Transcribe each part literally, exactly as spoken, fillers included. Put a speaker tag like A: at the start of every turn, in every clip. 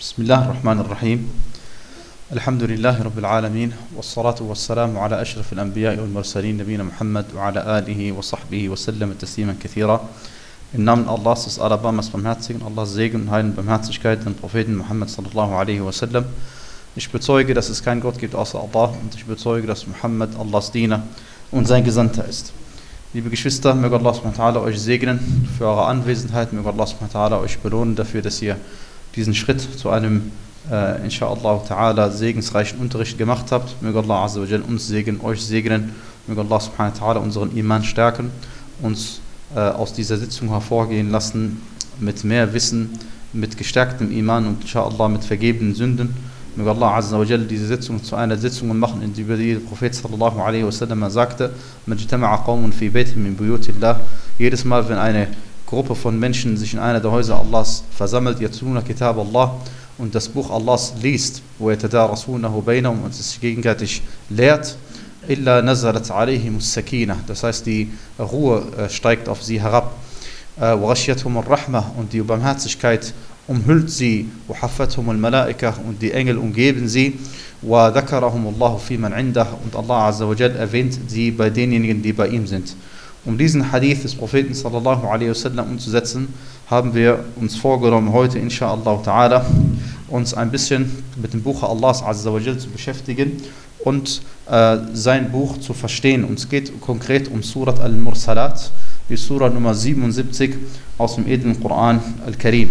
A: Bismillah ar-Rahman ar-Rahim. Alhamdulillahi Rabbil Alamin. Wassalatu wassalamu ala ashraf al-Anbiya wal Mursalin, Nabina Muhammad wa ala alihi wa sahbihi wa sallam tasliman kathira. Im Namen Allahs des Alabamas Barmherzigen, Allahs Segen und Heil und Barmherzigkeit, den Propheten Muhammad sallallahu alaihi wa sallam. Ich bezeuge, dass es keinen Gott gibt außer Allah, und ich bezeuge, dass Muhammad Allahs Diener und sein Gesandter ist. Liebe Geschwister, möge Allah subhanahu wa ta'ala euch segnen für eure Anwesenheit, möge Allah subhanahu wa ta'ala euch belohnen dafür, dass ihr diesen Schritt zu einem, äh, inshallah ta'ala, segensreichen Unterricht gemacht habt. Möge Allah azza wa jal uns segnen, euch segnen, möge Allah subhanahu wa ta'ala unseren Iman stärken, uns äh, aus dieser Sitzung hervorgehen lassen mit mehr Wissen, mit gestärktem Iman und inshallah mit vergebenen Sünden. Möge Allah azza wa jal diese Sitzung zu einer Sitzung machen, in der der Prophet sallallahu alaihi wasallam sagte: "Majtama'a qawmun fi baytin min buyutillah." Jedes Mal, wenn eine Gruppe von Menschen sich in einer der Häuser Allahs versammelt, yatluna kitab Allah, und das Buch Allahs liest, wo yatadarasunahu bainahum, und es sich gegenseitig lehrt, illa nazalat alayhimus sakinah, das heißt, die Ruhe äh, steigt auf sie herab, wa ghashiyatuhum ar-rahmah, und die Barmherzigkeit umhüllt sie, wa haffathum al-malaika, und die Engel umgeben sie, wa dhakarahum Allahu fi man indah, und Allah azza wa jal erwähnt sie bei denjenigen, die bei ihm sind. Um diesen Hadith des Propheten sallallahu alaihi wasallam umzusetzen, haben wir uns vorgenommen, heute inshallah ta'ala uns ein bisschen mit dem Buch Allahs azza wa jal zu beschäftigen und äh, sein Buch zu verstehen. Und es geht konkret um Surat al-Mursalat, die Surah Nummer siebenundsiebzig aus dem edlen Koran al-Karim.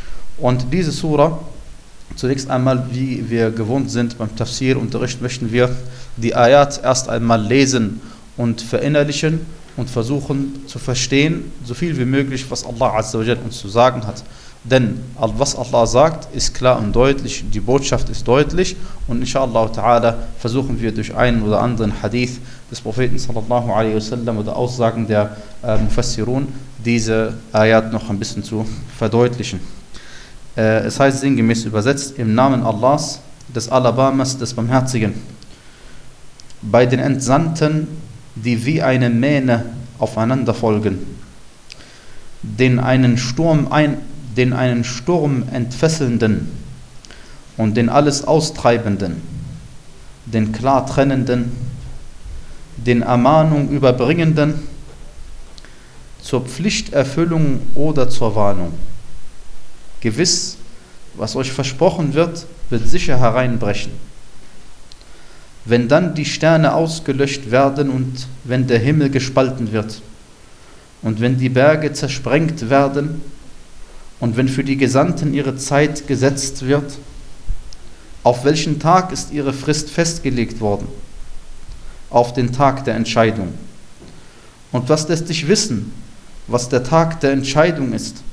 A: Und diese Surah, zunächst einmal, wie wir gewohnt sind beim Tafsir-Unterricht, möchten wir die Ayat erst einmal lesen und verinnerlichen und versuchen zu verstehen, so viel wie möglich, was Allah azza wa jal uns zu sagen hat. Denn was Allah sagt, ist klar und deutlich, die Botschaft ist deutlich, und inshallah ta'ala versuchen wir durch einen oder anderen Hadith des Propheten sallallahu alaihi wasallam oder Aussagen der äh, Mufassirun diese Ayat noch ein bisschen zu verdeutlichen. Äh, es heißt sinngemäß übersetzt: Im Namen Allahs, des Alabamas, des Barmherzigen. Bei den Entsandten, die wie eine Mähne aufeinander folgen, den einen Sturm, ein, den einen Sturm entfesselnden und den alles Austreibenden, den klar Trennenden, den Ermahnung überbringenden, zur Pflichterfüllung oder zur Warnung. Gewiss, was euch versprochen wird, wird sicher hereinbrechen. Wenn dann die Sterne ausgelöscht werden und wenn der Himmel gespalten wird und wenn die Berge zersprengt werden und wenn für die Gesandten ihre Zeit gesetzt wird, auf welchen Tag ist ihre Frist festgelegt worden? Auf den Tag der Entscheidung. Und was lässt dich wissen, was der Tag der Entscheidung ist?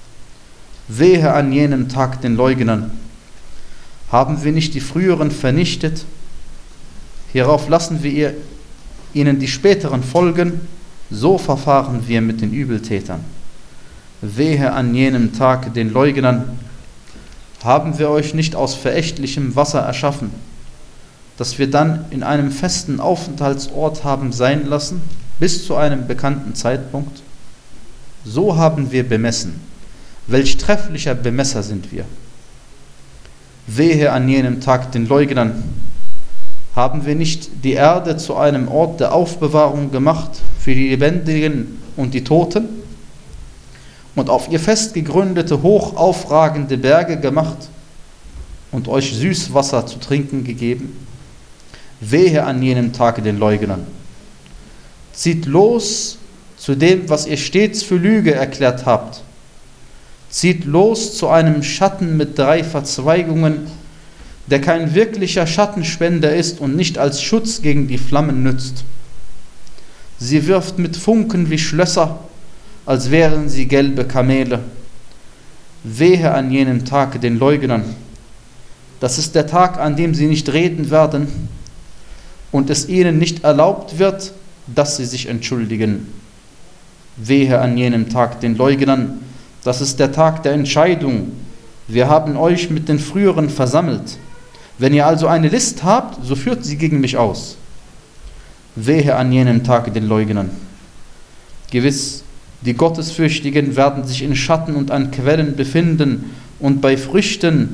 A: Wehe an jenem Tag den Leugnern. Haben wir nicht die früheren vernichtet? Hierauf lassen wir ihnen die späteren folgen, so verfahren wir mit den Übeltätern. Wehe an jenem Tag den Leugnern. Haben wir euch nicht aus verächtlichem Wasser erschaffen, das wir dann in einem festen Aufenthaltsort haben sein lassen, bis zu einem bekannten Zeitpunkt? So haben wir bemessen. Welch trefflicher Bemesser sind wir. Wehe an jenem Tag den Leugnern. Haben wir nicht die Erde zu einem Ort der Aufbewahrung gemacht für die Lebendigen und die Toten und auf ihr fest gegründete, hoch aufragende Berge gemacht und euch Süßwasser zu trinken gegeben? Wehe an jenem Tage den Leugnern. Zieht los zu dem, was ihr stets für Lüge erklärt habt. Zieht los zu einem Schatten mit drei Verzweigungen, der kein wirklicher Schattenspender ist und nicht als Schutz gegen die Flammen nützt. Sie wirft mit Funken wie Schlösser, als wären sie gelbe Kamele. Wehe an jenem Tag den Leugnern. Das ist der Tag, an dem sie nicht reden werden und es ihnen nicht erlaubt wird, dass sie sich entschuldigen. Wehe an jenem Tag den Leugnern. Das ist der Tag der Entscheidung. Wir haben euch mit den früheren versammelt. Wenn ihr also eine List habt, so führt sie gegen mich aus. Wehe an jenem Tag den Leugnern. Gewiss, die Gottesfürchtigen werden sich in Schatten und an Quellen befinden und bei Früchten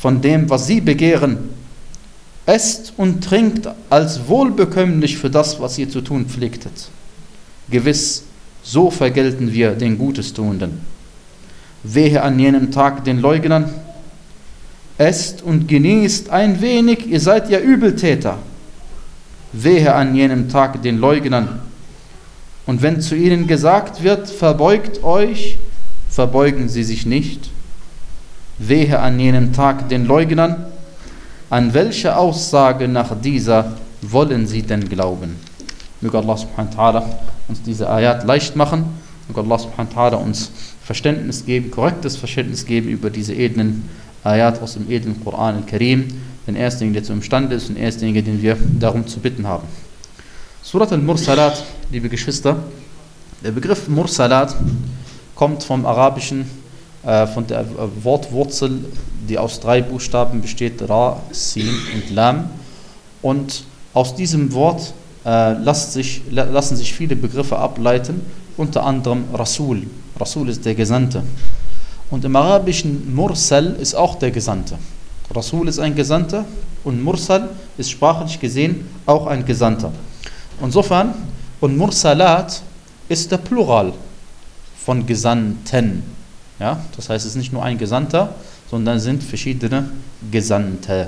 A: von dem, was sie begehren. Esst und trinkt als wohlbekömmlich für das, was ihr zu tun pflegtet. Gewiss, so vergelten wir den Gutestuenden. Wehe an jenem Tag den Leugnern. Esst und genießt ein wenig, ihr seid ja Übeltäter. Wehe an jenem Tag den Leugnern. Und wenn zu ihnen gesagt wird, verbeugt euch, verbeugen sie sich nicht. Wehe an jenem Tag den Leugnern. An welche Aussage nach dieser wollen sie denn glauben? Möge Allah subhanahu wa ta'ala uns diese Ayat leicht machen. Möge Allah subhanahu wa ta'ala uns Verständnis geben, korrektes Verständnis geben über diese edlen Ayat aus dem edlen Koran al-Karim. Den ersten, der zu imstande ist und der erste, den wir darum zu bitten haben. Surat al-Mursalat, liebe Geschwister, der Begriff Mursalat kommt vom Arabischen, äh, von der Wortwurzel, die aus drei Buchstaben besteht, Ra, Sin und Lam. Und aus diesem Wort äh, lassen, sich, lassen sich viele Begriffe ableiten, unter anderem Rasul. Rasul ist der Gesandte. Und im Arabischen Mursal ist auch der Gesandte. Rasul ist ein Gesandter und Mursal ist sprachlich gesehen auch ein Gesandter. Insofern, und Mursalat ist der Plural von Gesandten. Ja, das heißt, es ist nicht nur ein Gesandter, sondern es sind verschiedene Gesandte.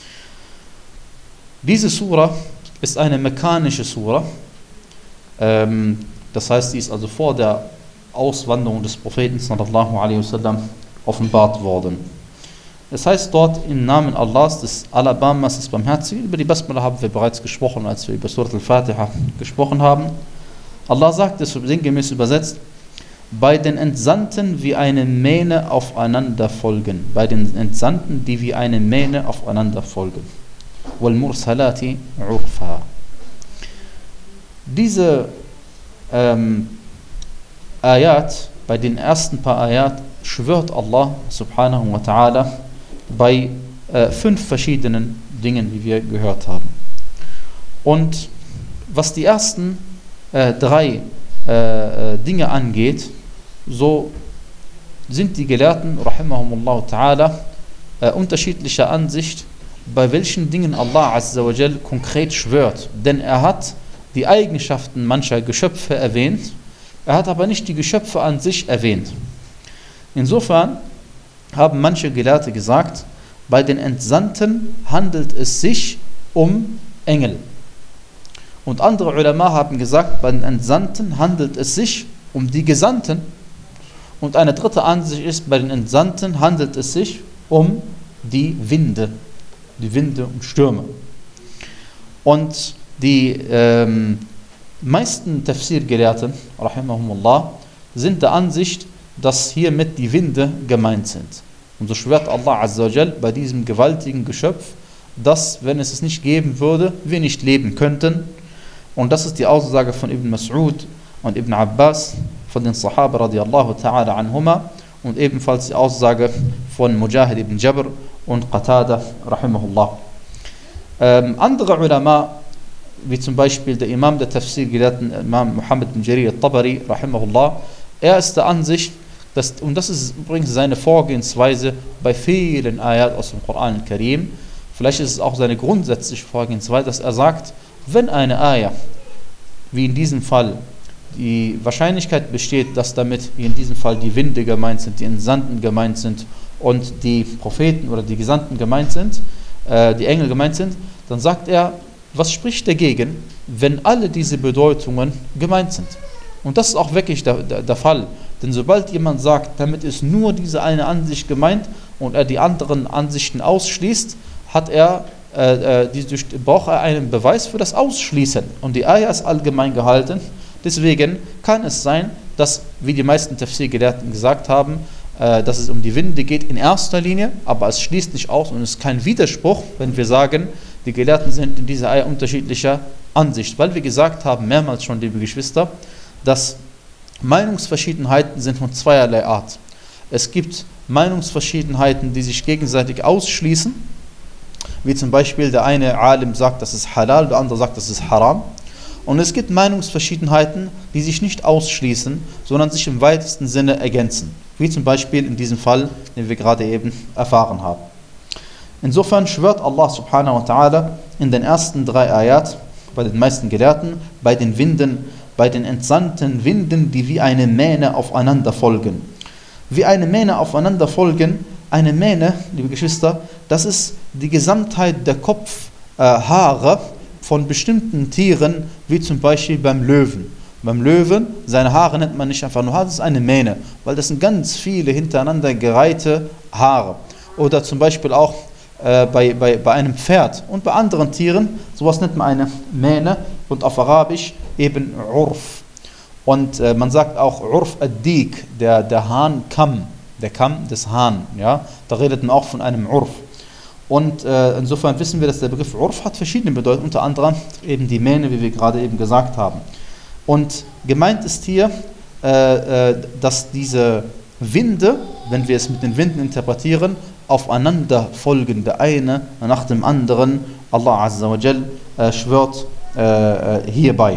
A: Diese Sura ist eine mekkanische Sura. Ähm, das heißt, sie ist also vor der Auswanderung des Propheten sallallahu alaihi wasallam offenbart worden. Es heißt dort im Namen Allahs, des Alabamas, des Barmherzigen. Über die Basmala haben wir bereits gesprochen, als wir über Surat al-Fatiha gesprochen haben. Allah sagt es sinngemäß übersetzt: Bei den Entsandten wie eine Mähne aufeinander folgen. Bei den Entsandten, die wie eine Mähne aufeinander folgen. Wal Mursalati urfa. Diese ähm, Ayat, bei den ersten paar Ayat, schwört Allah subhanahu wa ta'ala bei äh, fünf verschiedenen Dingen, wie wir gehört haben. Und was die ersten äh, drei äh, Dinge angeht, so sind die Gelehrten, rahimahumullah ta'ala, äh, unterschiedlicher Ansicht, bei welchen Dingen Allah azza wa jal konkret schwört. Denn er hat die Eigenschaften mancher Geschöpfe erwähnt, er hat aber nicht die Geschöpfe an sich erwähnt. Insofern haben manche Gelehrte gesagt, bei den Entsandten handelt es sich um Engel. Und andere Ulama haben gesagt, bei den Entsandten handelt es sich um die Gesandten. Und eine dritte Ansicht ist, bei den Entsandten handelt es sich um die Winde, die Winde und Stürme. Und die ähm, meisten Tafsir-Gelehrten, rahimahumullah, sind der Ansicht, dass hiermit die Winde gemeint sind. Und so schwört Allah azza wa jal bei diesem gewaltigen Geschöpf, dass, wenn es es nicht geben würde, wir nicht leben könnten. Und das ist die Aussage von Ibn Mas'ud und Ibn Abbas, von den Sahaba radiallahu ta'ala anhuma, und ebenfalls die Aussage von Mujahid ibn Jabr und Qatada rahimahullah. Ähm, andere Ulama, wie zum Beispiel der Imam der Tafsir-Gelehrten, Imam Muhammad bin Jarir al-Tabari rahimahullah, er ist der Ansicht, dass, und das ist übrigens seine Vorgehensweise bei vielen Ayat aus dem Koran al-Karim, vielleicht ist es auch seine grundsätzliche Vorgehensweise, dass er sagt, wenn eine Ayah, wie in diesem Fall, die Wahrscheinlichkeit besteht, dass damit wie in diesem Fall die Winde gemeint sind, die Entsandten gemeint sind und die Propheten oder die Gesandten gemeint sind, äh, die Engel gemeint sind, dann sagt er, was spricht dagegen, wenn alle diese Bedeutungen gemeint sind? Und das ist auch wirklich der, der, der Fall. Denn sobald jemand sagt, damit ist nur diese eine Ansicht gemeint und er die anderen Ansichten ausschließt, hat er, äh, die, durch, braucht er einen Beweis für das Ausschließen. Und die Ayah ist allgemein gehalten. Deswegen kann es sein, dass, wie die meisten Tafsir-Gelehrten gesagt haben, äh, dass es um die Winde geht in erster Linie, aber es schließt nicht aus und es ist kein Widerspruch, wenn wir sagen, die Gelehrten sind in dieser Ayah unterschiedlicher Ansicht. Weil wir gesagt haben, mehrmals schon, liebe Geschwister, dass Meinungsverschiedenheiten sind von zweierlei Art. Es gibt Meinungsverschiedenheiten, die sich gegenseitig ausschließen, wie zum Beispiel der eine Alim sagt, das ist halal, der andere sagt, das ist haram. Und es gibt Meinungsverschiedenheiten, die sich nicht ausschließen, sondern sich im weitesten Sinne ergänzen. Wie zum Beispiel in diesem Fall, den wir gerade eben erfahren haben. Insofern schwört Allah subhanahu wa ta'ala in den ersten drei Ayat, bei den meisten Gelehrten, bei den Winden, bei den entsandten Winden, die wie eine Mähne aufeinander folgen. Wie eine Mähne aufeinander folgen, eine Mähne, liebe Geschwister, das ist die Gesamtheit der Kopfhaare äh, von bestimmten Tieren, wie zum Beispiel beim Löwen. Beim Löwen, seine Haare nennt man nicht einfach nur Haare, das ist eine Mähne, weil das sind ganz viele hintereinander gereihte Haare. Oder zum Beispiel auch äh, bei, bei, bei einem Pferd und bei anderen Tieren, sowas nennt man eine Mähne und auf Arabisch eben Urf. Und äh, man sagt auch Urf ad-Dik, der, der Hahnkamm, der Kamm des Hahn. Ja? Da redet man auch von einem Urf. Und äh, insofern wissen wir, dass der Begriff Urf hat verschiedene Bedeutungen, unter anderem eben die Mähne, wie wir gerade eben gesagt haben. Und gemeint ist hier, äh, äh, dass diese Winde, wenn wir es mit den Winden interpretieren, aufeinander folgen, der eine nach dem anderen. Allah Azza wa Jal äh, schwört äh, hierbei.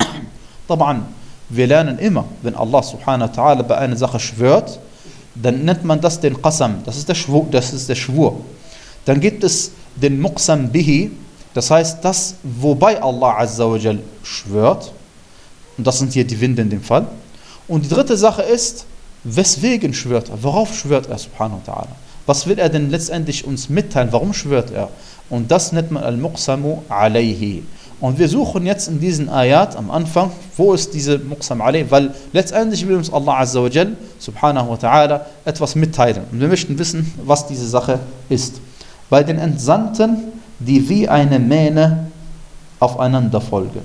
A: Taban, wir lernen immer, wenn Allah subhanahu wa ta'ala bei einer Sache schwört, dann nennt man das den Qasam, das ist der Schwur. Das ist der Schwur. Dann gibt es den Muqsam bihi, das heißt das, wobei Allah Azza wa Jal schwört. Und das sind hier die Winde in dem Fall. Und die dritte Sache ist, weswegen schwört er? Worauf schwört er, subhanahu wa ta'ala? Was will er denn letztendlich uns mitteilen? Warum schwört er? Und das nennt man al-Muqsamu alayhi. Und wir suchen jetzt in diesen Ayat am Anfang, wo ist diese Muqsam alayhi? Weil letztendlich will uns Allah Azza wa Jal, subhanahu wa ta'ala, etwas mitteilen. Und wir möchten wissen, was diese Sache ist. Bei den Entsandten, die wie eine Mähne aufeinander folgen,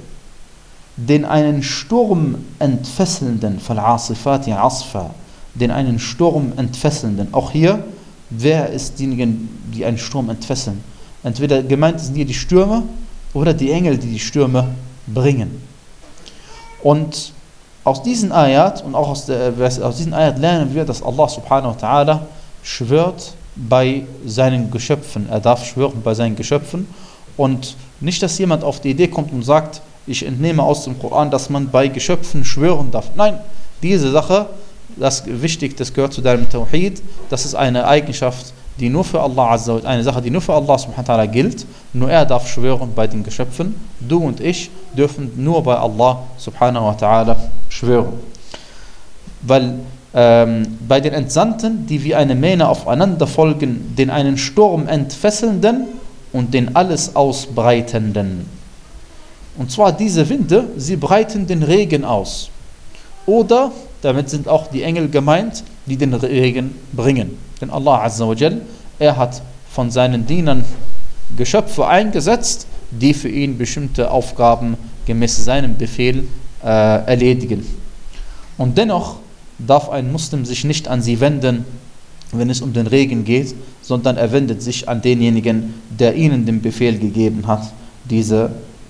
A: den einen Sturm entfesselnden, fal'asifati asfa, den einen Sturm entfesselnden. Auch hier, wer ist diejenigen, die einen Sturm entfesseln? Entweder gemeint sind hier die Stürme oder die Engel, die die Stürme bringen. Und aus diesen Ayat und auch aus, der, aus diesen Ayat lernen wir, dass Allah subhanahu wa ta'ala schwört bei seinen Geschöpfen. Er darf schwören bei seinen Geschöpfen. Und nicht, dass jemand auf die Idee kommt und sagt, ich entnehme aus dem Koran, dass man bei Geschöpfen schwören darf. Nein, diese Sache, das wichtig, das gehört zu deinem Tawhid, das ist eine Eigenschaft, die nur für Allah Azza wa Jalla, eine Sache, die nur für Allah subhanahu wa ta'ala gilt. Nur er darf schwören bei den Geschöpfen. Du und ich dürfen nur bei Allah subhanahu wa ta'ala schwören. Weil ähm, bei den Entsandten, die wie eine Mähne aufeinander folgen, den einen Sturm entfesselnden und den alles ausbreitenden. Und zwar diese Winde, sie breiten den Regen aus. Oder, damit sind auch die Engel gemeint, die den Regen bringen. Denn Allah Azza wa Jal, er hat von seinen Dienern Geschöpfe eingesetzt, die für ihn bestimmte Aufgaben gemäß seinem Befehl äh, erledigen. Und dennoch darf ein Muslim sich nicht an sie wenden, wenn es um den Regen geht, sondern er wendet sich an denjenigen, der ihnen den Befehl gegeben hat, diese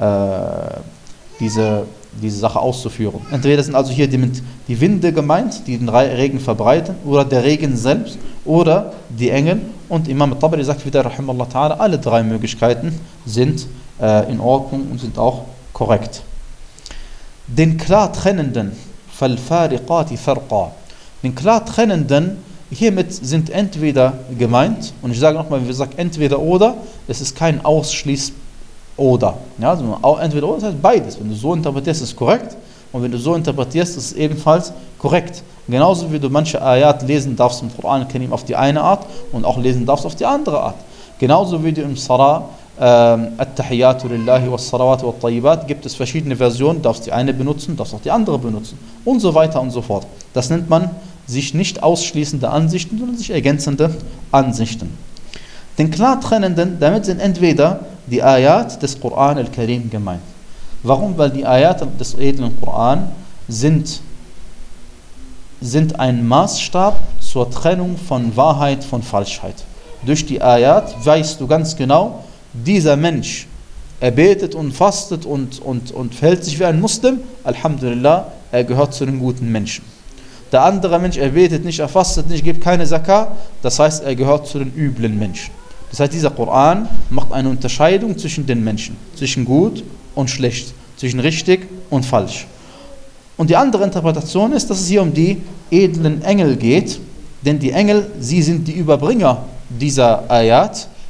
A: Diese, diese Sache auszuführen. Entweder sind also hier die, die Winde gemeint, die den Regen verbreiten, oder der Regen selbst, oder die Engel. Und Imam al-Tabari sagt wieder, rahimallah ta'ala, alle drei Möglichkeiten sind äh, in Ordnung und sind auch korrekt. Den klar trennenden, فَالْفَارِقَاتِ فَرْقًا, den klar trennenden, hiermit sind entweder gemeint, und ich sage nochmal, wie gesagt, entweder oder, es ist kein Ausschließ oder. Ja, also entweder oder, das heißt beides. Wenn du so interpretierst, ist es korrekt. Und wenn du so interpretierst, ist es ebenfalls korrekt. Genauso wie du manche Ayat lesen darfst im Koran Karim auf die eine Art und auch lesen darfst auf die andere Art. Genauso wie du im Salah At-Tahiyyatu lillahi was-Salawatu wat-Tayyibat gibt es verschiedene Versionen, darfst die eine benutzen, darfst auch die andere benutzen. Und so weiter und so fort. Das nennt man sich nicht ausschließende Ansichten, sondern sich ergänzende Ansichten. Den klar trennenden, damit sind entweder die Ayat des Koran al-Karim gemeint. Warum? Weil die Ayat des edlen Koran sind, sind ein Maßstab zur Trennung von Wahrheit von Falschheit. Durch die Ayat weißt du ganz genau, dieser Mensch, er betet und fastet und, und, und verhält sich wie ein Muslim, Alhamdulillah, er gehört zu den guten Menschen. Der andere Mensch, er betet nicht, er fastet nicht, gibt keine Zakah, das heißt, er gehört zu den üblen Menschen. Das heißt, dieser Koran macht eine Unterscheidung zwischen den Menschen, zwischen gut und schlecht, zwischen richtig und falsch. Und die andere Interpretation ist, dass es hier um die edlen Engel geht, denn die Engel, sie sind die Überbringer dieser Ayat,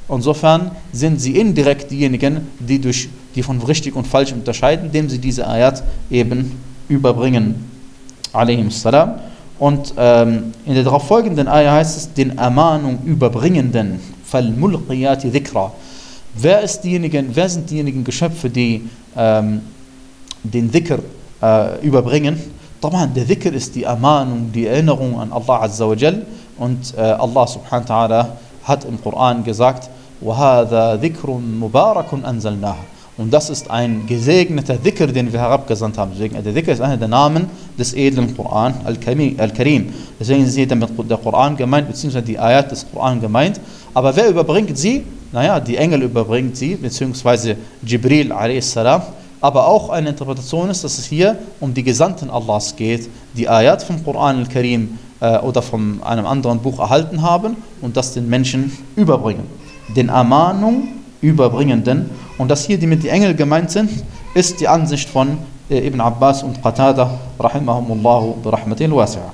A: Insofern sind sie indirekt diejenigen, die, durch, die von richtig und falsch unterscheiden, indem sie diese Ayat eben überbringen. Salam. Und ähm, in der darauf folgenden Ayat heißt es, den Ermahnung überbringenden, فَالْمُلْقِيَاتِ ذِكْرًا. Wer, ist diejenigen, wer sind diejenigen Geschöpfe, die ähm, den Dhikr äh, überbringen? Der Dhikr ist die Ermahnung, die Erinnerung an Allah Azza wa Jal. Und äh, Allah subhanahu wa ta'ala hat im Koran gesagt, وَهَذَا ذِكْرٌ مُبَارَكٌ أَنزَلْنَاهُ. Und das ist ein gesegneter Dhikr, den wir herabgesandt haben. Deswegen, der Dhikr ist einer der Namen des edlen Koran, Al-Karim. Deswegen ist hier damit der Koran gemeint, beziehungsweise die Ayat des Koran gemeint. Aber wer überbringt sie? Naja, die Engel überbringt sie, beziehungsweise Jibril a s. Aber auch eine Interpretation ist, dass es hier um die Gesandten Allahs geht, die Ayat vom Koran Al-Karim äh, oder von einem anderen Buch erhalten haben und das den Menschen überbringen. Den Ermahnung überbringenden. Und dass hier die mit die Engel gemeint sind, ist die Ansicht von äh, Ibn Abbas und Qatada, rahimahumullahu bi rahmatil wasi'a.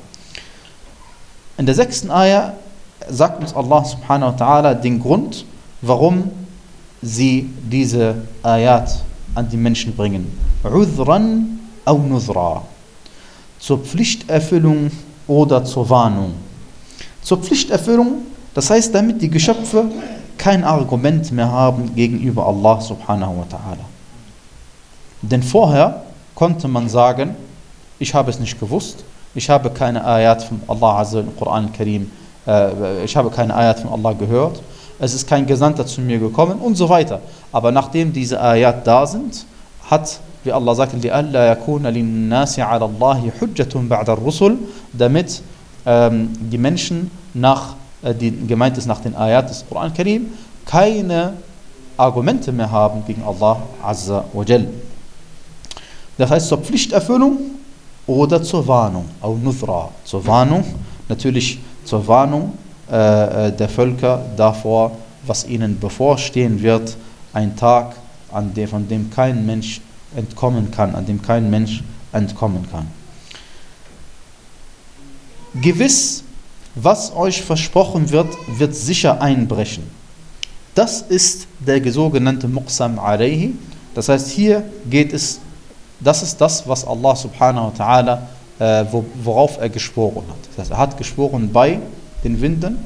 A: In der sechsten Ayah sagt uns Allah subhanahu wa ta'ala den Grund, warum sie diese Ayat an die Menschen bringen. Udhran aw nuzra. Zur Pflichterfüllung oder zur Warnung. Zur Pflichterfüllung, das heißt, damit die Geschöpfe kein Argument mehr haben gegenüber Allah subhanahu wa ta'ala. Denn vorher konnte man sagen, ich habe es nicht gewusst, ich habe keine Ayat von Allah Azza im Koran al-Karim, äh, ich habe keine Ayat von Allah gehört, es ist kein Gesandter zu mir gekommen und so weiter. Aber nachdem diese Ayat da sind, hat, wie Allah sagt, لِأَلَّا يَكُونَ لِلنَّاسِ عَلَى اللَّهِ حُجَّةٌ بَعْدَ الرُّسُلِ, damit ähm, die Menschen nach die gemeint ist nach den Ayat des Koran Karim, keine Argumente mehr haben gegen Allah Azza wa Jal. Das heißt zur Pflichterfüllung oder zur Warnung, au Nuzra, zur Warnung, natürlich zur Warnung äh, der Völker davor, was ihnen bevorstehen wird, ein Tag, an dem, von dem kein Mensch entkommen kann, an dem kein Mensch entkommen kann. Gewiss, was euch versprochen wird, wird sicher einbrechen. Das ist der sogenannte Muqsam alayhi. Das heißt, hier geht es, das ist das, was Allah subhanahu wa ta'ala, äh, worauf er geschworen hat. Das heißt, er hat geschworen bei den Winden.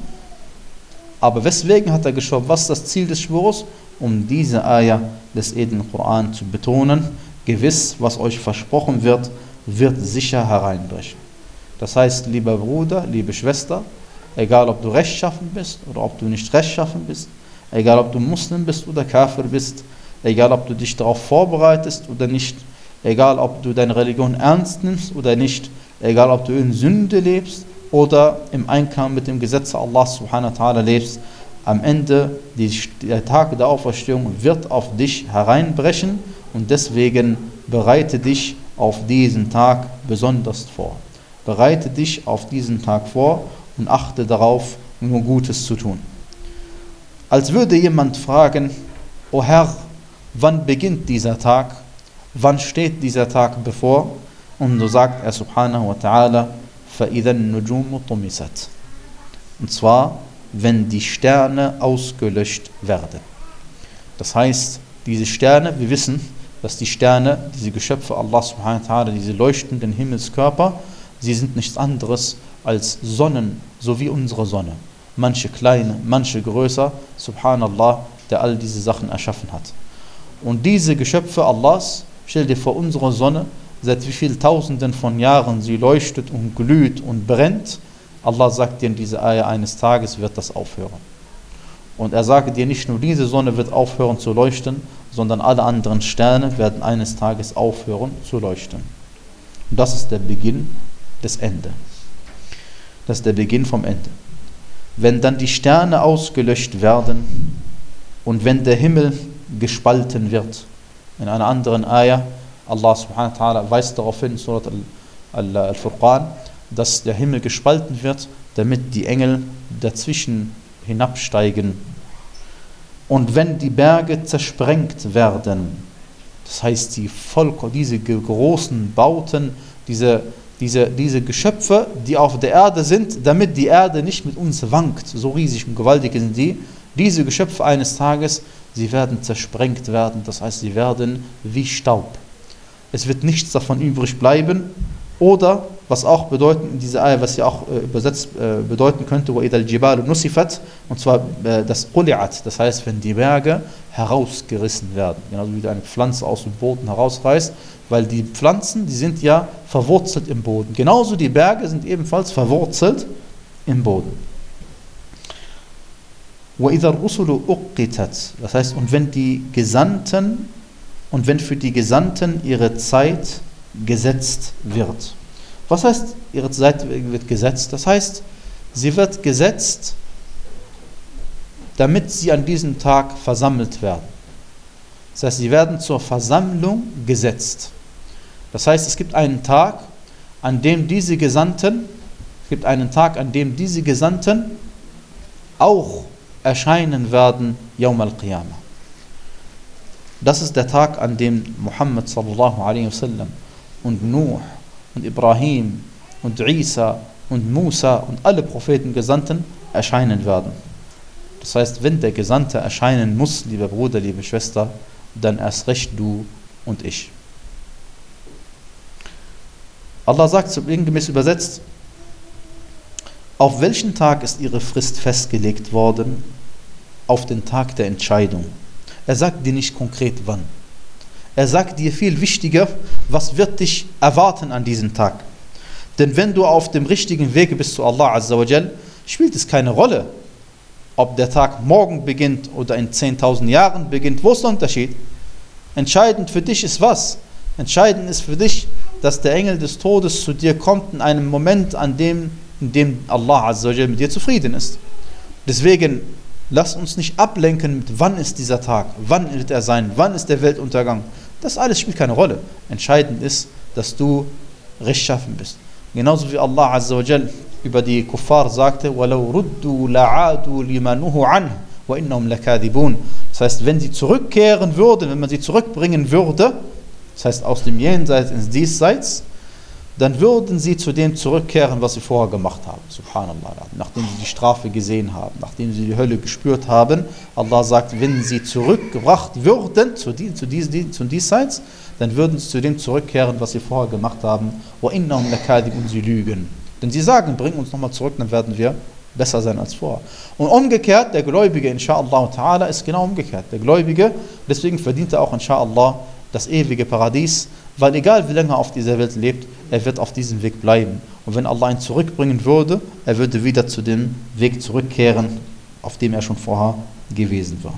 A: Aber weswegen hat er geschworen? Was ist das Ziel des Schwurs? Um diese Ayah des edlen Koran zu betonen. Gewiss, was euch versprochen wird, wird sicher hereinbrechen. Das heißt, lieber Bruder, liebe Schwester, egal ob du rechtschaffen bist oder ob du nicht rechtschaffen bist, egal ob du Muslim bist oder Kafir bist, egal ob du dich darauf vorbereitest oder nicht, egal ob du deine Religion ernst nimmst oder nicht, egal ob du in Sünde lebst oder im Einklang mit dem Gesetz Allah subhanahu wa ta'ala lebst, am Ende, die, der Tag der Auferstehung wird auf dich hereinbrechen und deswegen bereite dich auf diesen Tag besonders vor. Bereite dich auf diesen Tag vor und achte darauf, nur Gutes zu tun. Als würde jemand fragen, O Herr, wann beginnt dieser Tag? Wann steht dieser Tag bevor? Und so sagt er subhanahu wa ta'ala, فَإِذَا النُّجُومُ طُمِسَتْ. Und zwar, wenn die Sterne ausgelöscht werden. Das heißt, diese Sterne, wir wissen, dass die Sterne, diese Geschöpfe Allah subhanahu wa ta'ala, diese leuchtenden Himmelskörper, sie sind nichts anderes als Sonnen, so wie unsere Sonne. Manche kleine, manche größer, subhanallah, der all diese Sachen erschaffen hat. Und diese Geschöpfe Allahs, stell dir vor, unsere Sonne, seit wie vielen Tausenden von Jahren sie leuchtet und glüht und brennt. Allah sagt dir in dieser Ayah, eines Tages wird das aufhören. Und er sagt dir nicht nur, diese Sonne wird aufhören zu leuchten, sondern alle anderen Sterne werden eines Tages aufhören zu leuchten. Und das ist der Beginn des Ende. Das ist der Beginn vom Ende. Wenn dann die Sterne ausgelöscht werden und wenn der Himmel gespalten wird, in einer anderen Ayah, Allah subhanahu wa ta'ala weist darauf hin, Surat Al-Furqan, dass der Himmel gespalten wird, damit die Engel dazwischen hinabsteigen. Und wenn die Berge zersprengt werden, das heißt die Volk, diese großen Bauten, diese, diese, diese Geschöpfe, die auf der Erde sind, damit die Erde nicht mit uns wankt, so riesig und gewaltig sind die, Diese Geschöpfe eines Tages, sie werden zersprengt werden, das heißt, sie werden wie Staub. Es wird nichts davon übrig bleiben. Oder, was auch bedeuten in dieser Ayah, was ja auch äh, übersetzt äh, bedeuten könnte, وَإِذَا الْجِبَالُ نُصِفَتْ, und zwar äh, das قُلِعَتْ, das heißt, wenn die Berge herausgerissen werden, genauso wie du eine Pflanze aus dem Boden herausreißt, weil die Pflanzen, die sind ja verwurzelt im Boden. Genauso die Berge sind ebenfalls verwurzelt im Boden. وَإِذَا الرُّسُلُ أُقِّتَتْ, das heißt, und wenn die Gesandten und wenn für die Gesandten ihre Zeit gesetzt wird. Was heißt, ihre Zeit wird gesetzt? Das heißt, sie wird gesetzt, damit sie an diesem Tag versammelt werden. Das heißt, sie werden zur Versammlung gesetzt. Das heißt, es gibt einen Tag, an dem diese Gesandten, es gibt einen Tag, an dem diese Gesandten auch erscheinen werden, Yawm al-Qiyamah. Das ist der Tag, an dem Muhammad sallallahu alaihi wasallam und Nuh und Ibrahim und Isa und Musa und alle Propheten Gesandten erscheinen werden. Das heißt, wenn der Gesandte erscheinen muss, lieber Bruder, liebe Schwester, dann erst recht du und ich. Allah sagt, so sinngemäß übersetzt, auf welchen Tag ist ihre Frist festgelegt worden? Auf den Tag der Entscheidung. Er sagt dir nicht konkret wann. Er sagt dir viel wichtiger, was wird dich erwarten an diesem Tag. Denn wenn du auf dem richtigen Weg bist zu Allah Azza wa Jal, spielt es keine Rolle, ob der Tag morgen beginnt oder in zehntausend Jahren beginnt. Wo ist der Unterschied? Entscheidend für dich ist was? Entscheidend ist für dich, dass der Engel des Todes zu dir kommt in einem Moment, an dem, in dem Allah Azza wa Jal mit dir zufrieden ist. Deswegen lass uns nicht ablenken mit, wann ist dieser Tag, wann wird er sein, wann ist der Weltuntergang. Das alles spielt keine Rolle. Entscheidend ist, dass du rechtschaffen bist. Genauso wie Allah Azza wa Jal über die Kuffar sagte, وَلَوْ رُدُّوا لَعَادُوا لِمَا نُهُوا عَنْهُ وَإِنَّهُمْ لَكَاذِبُونَ. Das heißt, wenn sie zurückkehren würden, wenn man sie zurückbringen würde, das heißt aus dem Jenseits ins Diesseits, dann würden sie zu dem zurückkehren, was sie vorher gemacht haben. Subhanallah. Nachdem sie die Strafe gesehen haben, nachdem sie die Hölle gespürt haben. Allah sagt, wenn sie zurückgebracht würden zu, die, zu, dies, die, zu Diesseits, dann würden sie zu dem zurückkehren, was sie vorher gemacht haben. وَإِنَّهُمْ لَكَاذِبُونَ, und sie lügen. Denn sie sagen, bring uns nochmal zurück, dann werden wir besser sein als vorher. Und umgekehrt, der Gläubige, inshallah ta'ala, ist genau umgekehrt. Der Gläubige, deswegen verdient er auch, inshallah, das ewige Paradies, weil egal wie lange er auf dieser Welt lebt, er wird auf diesem Weg bleiben. Und wenn Allah ihn zurückbringen würde, er würde wieder zu dem Weg zurückkehren, auf dem er schon vorher gewesen war.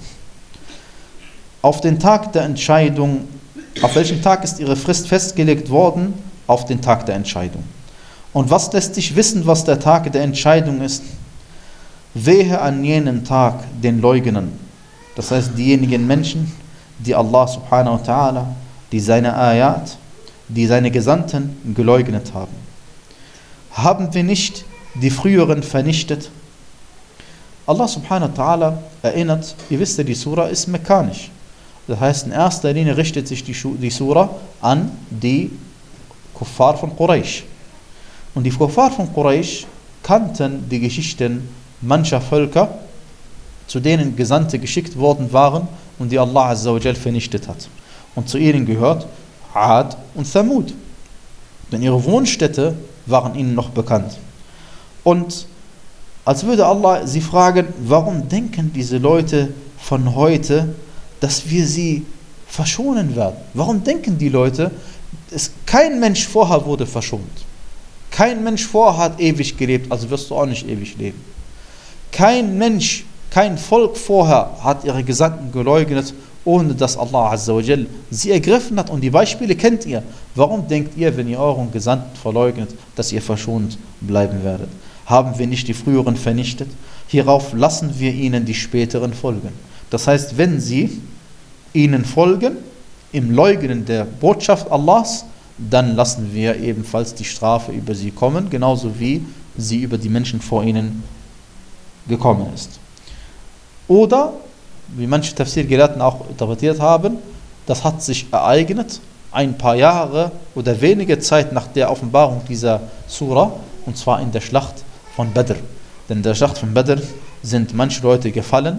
A: Auf den Tag der Entscheidung, auf welchem Tag ist ihre Frist festgelegt worden? Auf den Tag der Entscheidung. Und was lässt dich wissen, was der Tag der Entscheidung ist? Wehe an jenem Tag den Leugnern. Das heißt, diejenigen Menschen, die Allah subhanahu wa ta'ala, die seine Ayat, die seine Gesandten geleugnet haben. Haben wir nicht die früheren vernichtet? Allah subhanahu wa ta'ala erinnert, ihr wisst ja, die Sura ist mekanisch. Das heißt, in erster Linie richtet sich die, die Sura an die Kuffar von Quraysh. Und die Kuffar von Quraysh kannten die Geschichten mancher Völker, zu denen Gesandte geschickt worden waren und die Allah Azza wa Jal vernichtet hat. Und zu ihnen gehört Ad und Thamud. Denn ihre Wohnstätte waren ihnen noch bekannt. Und als würde Allah sie fragen, warum denken diese Leute von heute, dass wir sie verschonen werden? Warum denken die Leute, es, kein Mensch vorher wurde verschont. Kein Mensch vorher hat ewig gelebt, also wirst du auch nicht ewig leben. Kein Mensch, kein Volk vorher hat ihre Gesandten geleugnet, ohne dass Allah Azza wa Jal sie ergriffen hat. Und die Beispiele kennt ihr. Warum denkt ihr, wenn ihr euren Gesandten verleugnet, dass ihr verschont bleiben werdet? Haben wir nicht die früheren vernichtet? Hierauf lassen wir ihnen die späteren folgen. Das heißt, wenn sie ihnen folgen, im Leugnen der Botschaft Allahs, dann lassen wir ebenfalls die Strafe über sie kommen, genauso wie sie über die Menschen vor ihnen gekommen ist. Oder, wie manche Tafsir-Gelehrten auch interpretiert haben, das hat sich ereignet, ein paar Jahre oder wenige Zeit nach der Offenbarung dieser Sura, und zwar in der Schlacht von Badr. Denn in der Schlacht von Badr sind manche Leute gefallen,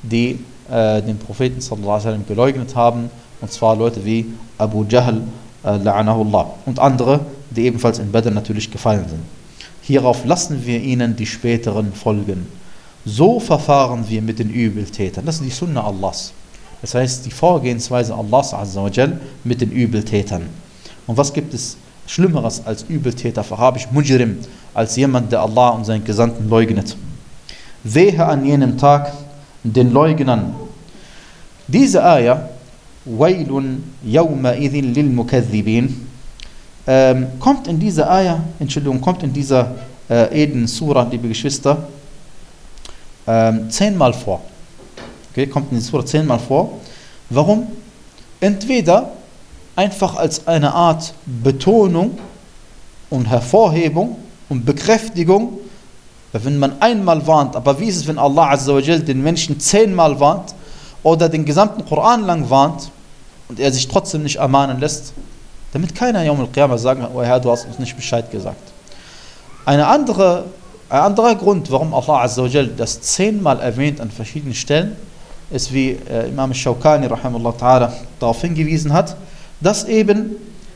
A: die äh, den Propheten sallallahu alaihi wasallam geleugnet haben, und zwar Leute wie Abu Jahl, äh, la'anahullah, und andere, die ebenfalls in Badr natürlich gefallen sind. Hierauf lassen wir ihnen die späteren Folgen. So verfahren wir mit den Übeltätern. Das ist die Sunna Allahs. Das heißt, die Vorgehensweise Allahs azza wa jal mit den Übeltätern. Und was gibt es Schlimmeres als Übeltäter, Arabisch Mujrim, als jemand, der Allah und seinen Gesandten leugnet? Wehe an jenem Tag den Leugnern. Diese Ayah, Wailun yawma idhin lil mukaththibin, ähm, kommt in dieser Ayah, Entschuldigung, kommt in dieser äh, Eden Surah, liebe Geschwister, ähm, zehnmal vor. Okay, kommt in der Surah zehnmal vor. Warum? Entweder einfach als eine Art Betonung und Hervorhebung und Bekräftigung, wenn man einmal warnt, aber wie ist es, wenn Allah azza wa jal den Menschen zehnmal warnt oder den gesamten Koran lang warnt und er sich trotzdem nicht ermahnen lässt, damit keiner Yawm al-Qiyamah sagen kann, oh Herr, du hast uns nicht Bescheid gesagt. Eine andere, ein anderer Grund, warum Allah azza wa jal das zehnmal erwähnt an verschiedenen Stellen, ist, wie äh, Imam al-Shawkani rahimahullah ta'ala darauf hingewiesen hat, dass eben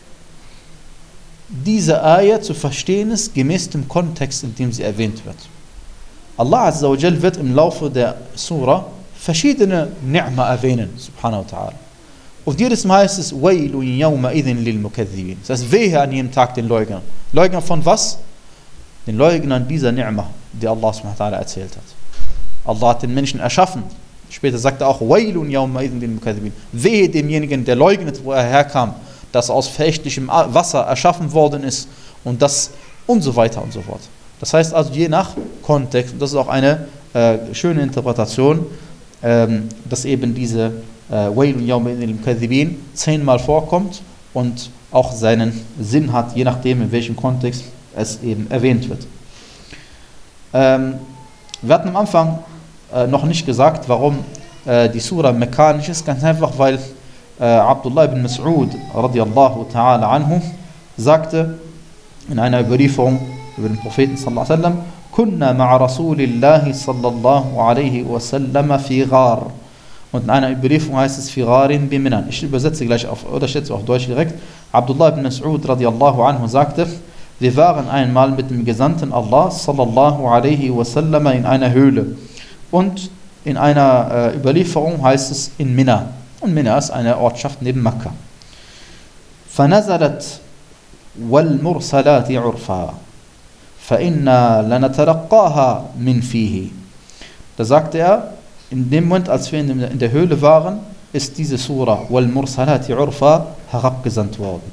A: diese Ayah zu verstehen ist, gemäß dem Kontext, in dem sie erwähnt wird. Allah azza wa jal wird im Laufe der Surah verschiedene Ni'ma erwähnen, subhanahu wa ta'ala. Und jedes Mal heißt es, Wailun yawma idhin lil mukaththibin. Das heißt, wehe an jedem Tag den Leugnern. Leugner von was? Den Leugnern dieser Ni'ma, die Allah subhanahu wa ta'ala erzählt hat. Allah hat den Menschen erschaffen. Später sagt er auch, Wailun yawma idhin lil mukaththibin. Wehe demjenigen, der leugnet, wo er herkam, dass er aus verächtlichem Wasser erschaffen worden ist und das und so weiter und so fort. Das heißt also, je nach Kontext, und das ist auch eine äh, schöne Interpretation, ähm, dass eben diese Wailun yawma idhin lil mukaththibin zehnmal vorkommt und auch seinen Sinn hat, je nachdem, in welchem Kontext es eben erwähnt wird. Ähm, wir hatten am Anfang äh, noch nicht gesagt, warum äh, die Surah mekanisch ist, ganz einfach, weil äh, Abdullah ibn Mas'ud radiyallahu ta'ala anhu sagte in einer Überlieferung über den Propheten sallallahu alaihi wasallam, kunna ma'a rasulillahi sallallahu alaihi wasallam fi ghar. Und in einer Überlieferung heißt es Firarin biminan. Ich übersetze gleich auf, oder ich setze auf Deutsch direkt. Abdullah ibn Mas'ud radiyallahu anhu sagte, wir waren einmal mit dem Gesandten Allah sallallahu alaihi wasallam in einer Höhle. Und in einer äh, Überlieferung heißt es in Mina. Und Mina ist eine Ortschaft neben Mekka. فَنَزَلَتْ وَالْمُرْسَلَاتِ عُرْفًا فَإِنَّا لَنَتَلَقَّاهَا مِنْ فِيهِ. Da sagte er, in dem Moment, als wir in der Höhle waren, ist diese Surah وَالْمُرْسَلَاتِ عُرْفًا herabgesandt worden.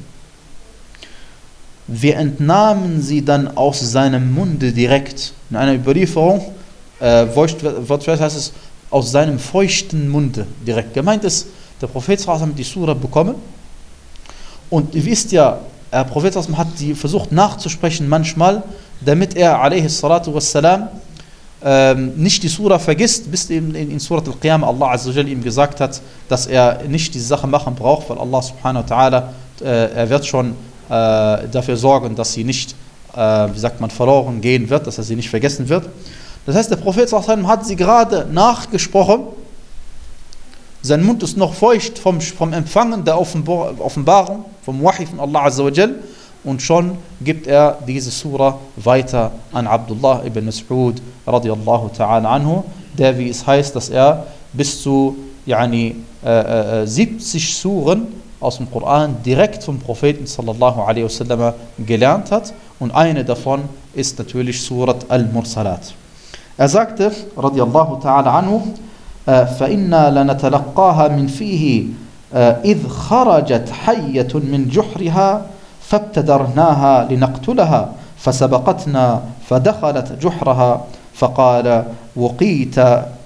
A: Wir entnahmen sie dann aus seinem Munde direkt. In einer Überlieferung, äh, wortwörtlich heißt es, aus seinem feuchten Munde direkt. Gemeint ist, der Prophet hat die Surah bekommen und ihr wisst ja, der Prophet hat sie versucht nachzusprechen manchmal, damit er alaihi salatu wassalam ähm, nicht die Surah vergisst, bis eben in, in Surah Al-Qiyamah Allah azza wa jalla ihm gesagt hat, dass er nicht diese Sache machen braucht, weil Allah subhanahu wa ta'ala, äh, er wird schon äh, dafür sorgen, dass sie nicht, äh, wie sagt man, verloren gehen wird, dass er sie nicht vergessen wird. Das heißt, der Prophet hat sie gerade nachgesprochen, sein Mund ist noch feucht vom, vom Empfangen der Offenbarung, vom Wahi von Allah azza wa jal, und schon gibt er diese Surah weiter an Abdullah ibn Mas'ud radiyallahu ta'ala anhu, der, wie es heißt, dass er bis zu yani, äh, äh, siebzig Suren aus dem Koran direkt vom Propheten sallallahu alaihi wasallam gelernt hat, und eine davon ist natürlich Surat Al-Mursalat. Er sagte, radiyallahu ta'ala anhu, فَإِنَّا لَنَتَلَقَّاهَا مِنْ فِيهِ إِذْ خَرَجَتْ حَيَّةٌ مِنْ جُحْرِهَا فَابْتَدَرْنَاهَا لِنَقْتُلَهَا فَسَبَقَتْنَا فَدَخَلَتْ جُحْرَهَا فَقَالَ وَقِيتَ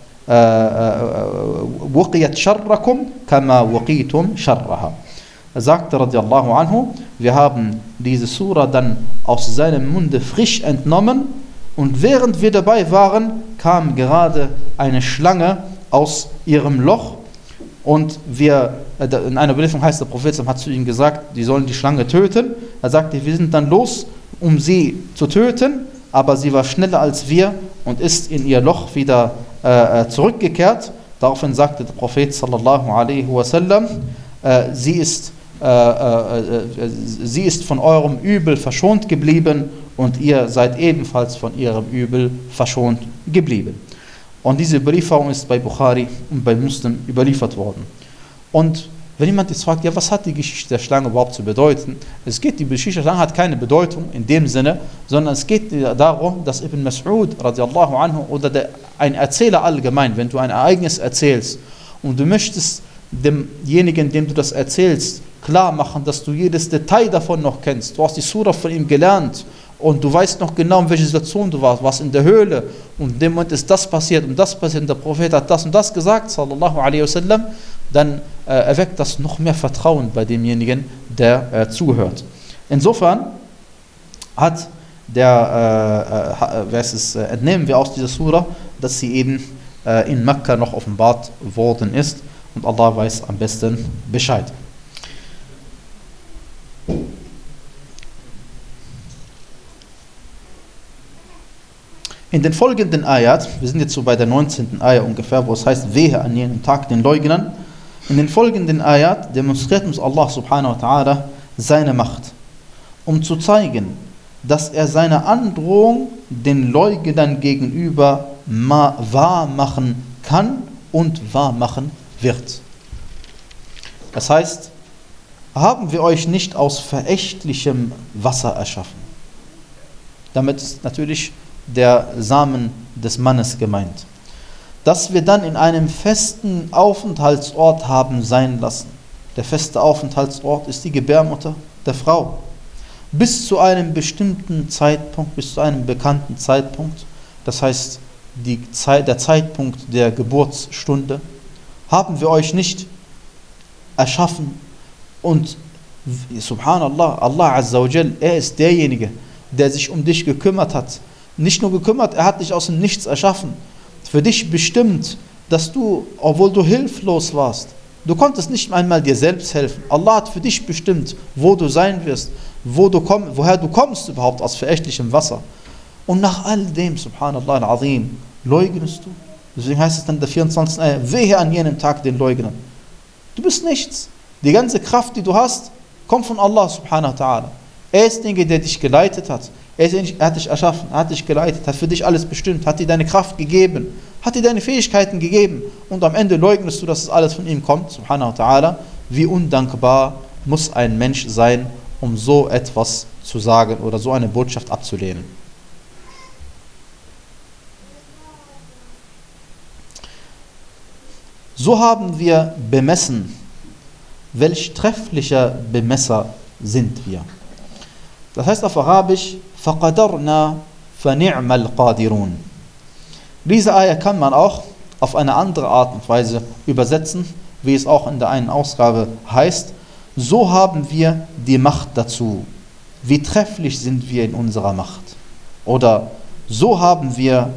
A: وَقِيَتْ شَرَّكُمْ كَمَا وَقِيتُمْ شَرَّهَا. Er sagte, radiyallahu anhu, wir haben diese Surah dann aus seinem Munde frisch entnommen, und während wir dabei waren, kam gerade eine Schlange aus ihrem Loch, und wir, in einer Überlieferung heißt, der Prophet hat zu ihnen gesagt, die sollen die Schlange töten. Er sagte, wir sind dann los, um sie zu töten, aber sie war schneller als wir und ist in ihr Loch wieder äh, zurückgekehrt. Daraufhin sagte der Prophet sallallahu alaihi wasallam, äh, sie ist Äh, äh, äh, sie ist von eurem Übel verschont geblieben und ihr seid ebenfalls von ihrem Übel verschont geblieben. Und diese Überlieferung ist bei Bukhari und bei Muslim überliefert worden. Und wenn jemand jetzt fragt, ja, was hat die Geschichte der Schlange überhaupt zu bedeuten? Es geht, die Geschichte der Schlange hat keine Bedeutung in dem Sinne, sondern es geht darum, dass Ibn Mas'ud radiallahu anhu oder der, ein Erzähler allgemein, wenn du ein Ereignis erzählst und du möchtest demjenigen, dem du das erzählst, klar machen, dass du jedes Detail davon noch kennst. Du hast die Surah von ihm gelernt und du weißt noch genau, in welcher Situation du warst. Du warst in der Höhle und in dem Moment ist das passiert und das passiert und der Prophet hat das und das gesagt, sallallahu alaihi wasallam, dann äh, erweckt das noch mehr Vertrauen bei demjenigen, der äh, zuhört. Insofern hat der, äh, äh, es, äh, entnehmen wir aus dieser Surah, dass sie eben äh, in Mekka noch offenbart worden ist und Allah weiß am besten Bescheid. In den folgenden Ayat, wir sind jetzt so bei der neunzehnten Ayat ungefähr, wo es heißt, wehe an jenem Tag den Leugnern. In den folgenden Ayat demonstriert uns Allah subhanahu wa ta'ala seine Macht, um zu zeigen, dass er seine Androhung den Leugnern gegenüber wahr machen kann und wahr machen wird. Das heißt, haben wir euch nicht aus verächtlichem Wasser erschaffen. Damit ist natürlich der Samen des Mannes gemeint. Dass wir dann in einem festen Aufenthaltsort haben sein lassen. Der feste Aufenthaltsort ist die Gebärmutter der Frau. Bis zu einem bestimmten Zeitpunkt, bis zu einem bekannten Zeitpunkt, das heißt die Zeit, der Zeitpunkt der Geburtsstunde, haben wir euch nicht erschaffen. Und subhanallah, Allah Azza wa Jal, er ist derjenige, der sich um dich gekümmert hat. Nicht nur gekümmert, er hat dich aus dem Nichts erschaffen. Für dich bestimmt, dass du, obwohl du hilflos warst, du konntest nicht einmal dir selbst helfen. Allah hat für dich bestimmt, wo du sein wirst, wo du komm, woher du kommst überhaupt aus verächtlichem Wasser. Und nach all dem, subhanallah al-azim, leugnest du. Deswegen heißt es dann in der vierundzwanzigsten Ayah, wehe an jenem Tag den Leugnern. Du bist nichts. Die ganze Kraft, die du hast, kommt von Allah subhanahu wa ta'ala. Er ist derjenige, der dich geleitet hat. Er, ist, er hat dich erschaffen, er hat dich geleitet, hat für dich alles bestimmt, hat dir deine Kraft gegeben, hat dir deine Fähigkeiten gegeben. Und am Ende leugnest du, dass es alles von ihm kommt, subhanahu wa ta'ala. Wie undankbar muss ein Mensch sein, um so etwas zu sagen oder so eine Botschaft abzulehnen. So haben wir bemessen, welch trefflicher Bemesser sind wir. Das heißt auf Arabisch, فَقَدَرْنَا فَنِعْمَ الْقَادِرُونَ. Diese Ayah kann man auch auf eine andere Art und Weise übersetzen, wie es auch in der einen Ausgabe heißt, so haben wir die Macht dazu. Wie trefflich sind wir in unserer Macht. Oder so haben wir,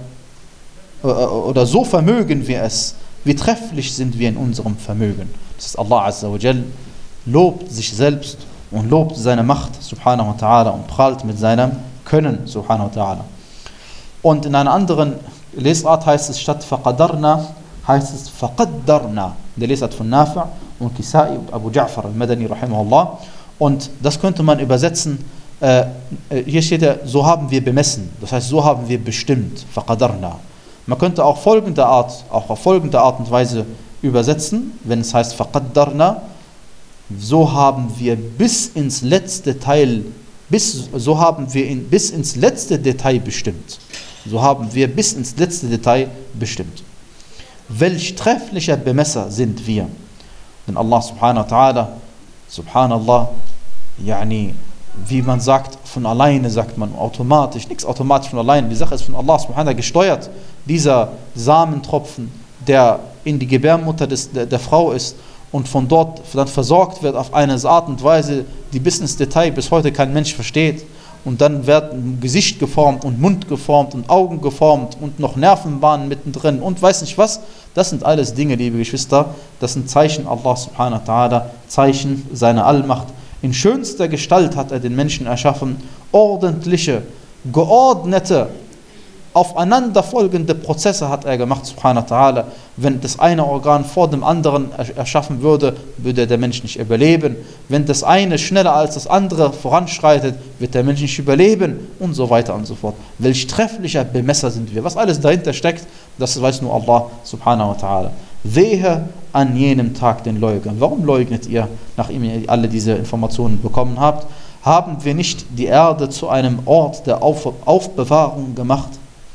A: oder so vermögen wir es. Wie trefflich sind wir in unserem Vermögen. Das ist Allah Azza wa Jal lobt sich selbst und lobt seine Macht, subhanahu wa ta'ala, und prahlt mit seinem Können, subhanahu wa ta'ala. Und in einer anderen Lesart heißt es, statt faqadarna, heißt es faqaddarna. In der Lesart von Nafi' und Kisai und Abu Ja'far al-Madani, rahimahullah. Und das könnte man übersetzen, äh, hier steht ja, so haben wir bemessen. Das heißt, so haben wir bestimmt, faqadarna. Man könnte auch folgende Art, auch auf folgende Art und Weise übersetzen, wenn es heißt faqaddarna, so haben wir bis ins letzte Teil, bis, so haben wir in, bis ins letzte Detail bestimmt. So haben wir bis ins letzte Detail bestimmt. Welch trefflicher Bemesser sind wir. Denn Allah subhanahu wa ta'ala, subhanallah, yani, wie man sagt, von alleine sagt man automatisch, nichts automatisch von alleine, die Sache ist von Allah subhanahu wa ta'ala gesteuert. Dieser Samentropfen, der in die Gebärmutter des, der, der Frau ist und von dort dann versorgt wird auf eine Art und Weise, die bis ins Detail bis heute kein Mensch versteht. Und dann wird ein Gesicht geformt und Mund geformt und Augen geformt und noch Nervenbahnen mittendrin und weiß nicht was. Das sind alles Dinge, liebe Geschwister, das sind Zeichen Allah subhanahu wa ta'ala, Zeichen seiner Allmacht. In schönster Gestalt hat er den Menschen erschaffen, ordentliche, geordnete aufeinanderfolgende Prozesse hat er gemacht, subhanahu wa ta'ala. Wenn das eine Organ vor dem anderen erschaffen würde, würde der Mensch nicht überleben. Wenn das eine schneller als das andere voranschreitet, wird der Mensch nicht überleben und so weiter und so fort. Welch trefflicher Bemesser sind wir. Was alles dahinter steckt, das weiß nur Allah subhanahu wa ta'ala. Wehe an jenem Tag den Leugnern. Warum leugnet ihr, nachdem ihr alle diese Informationen bekommen habt? Haben wir nicht die Erde zu einem Ort der Auf- Aufbewahrung gemacht?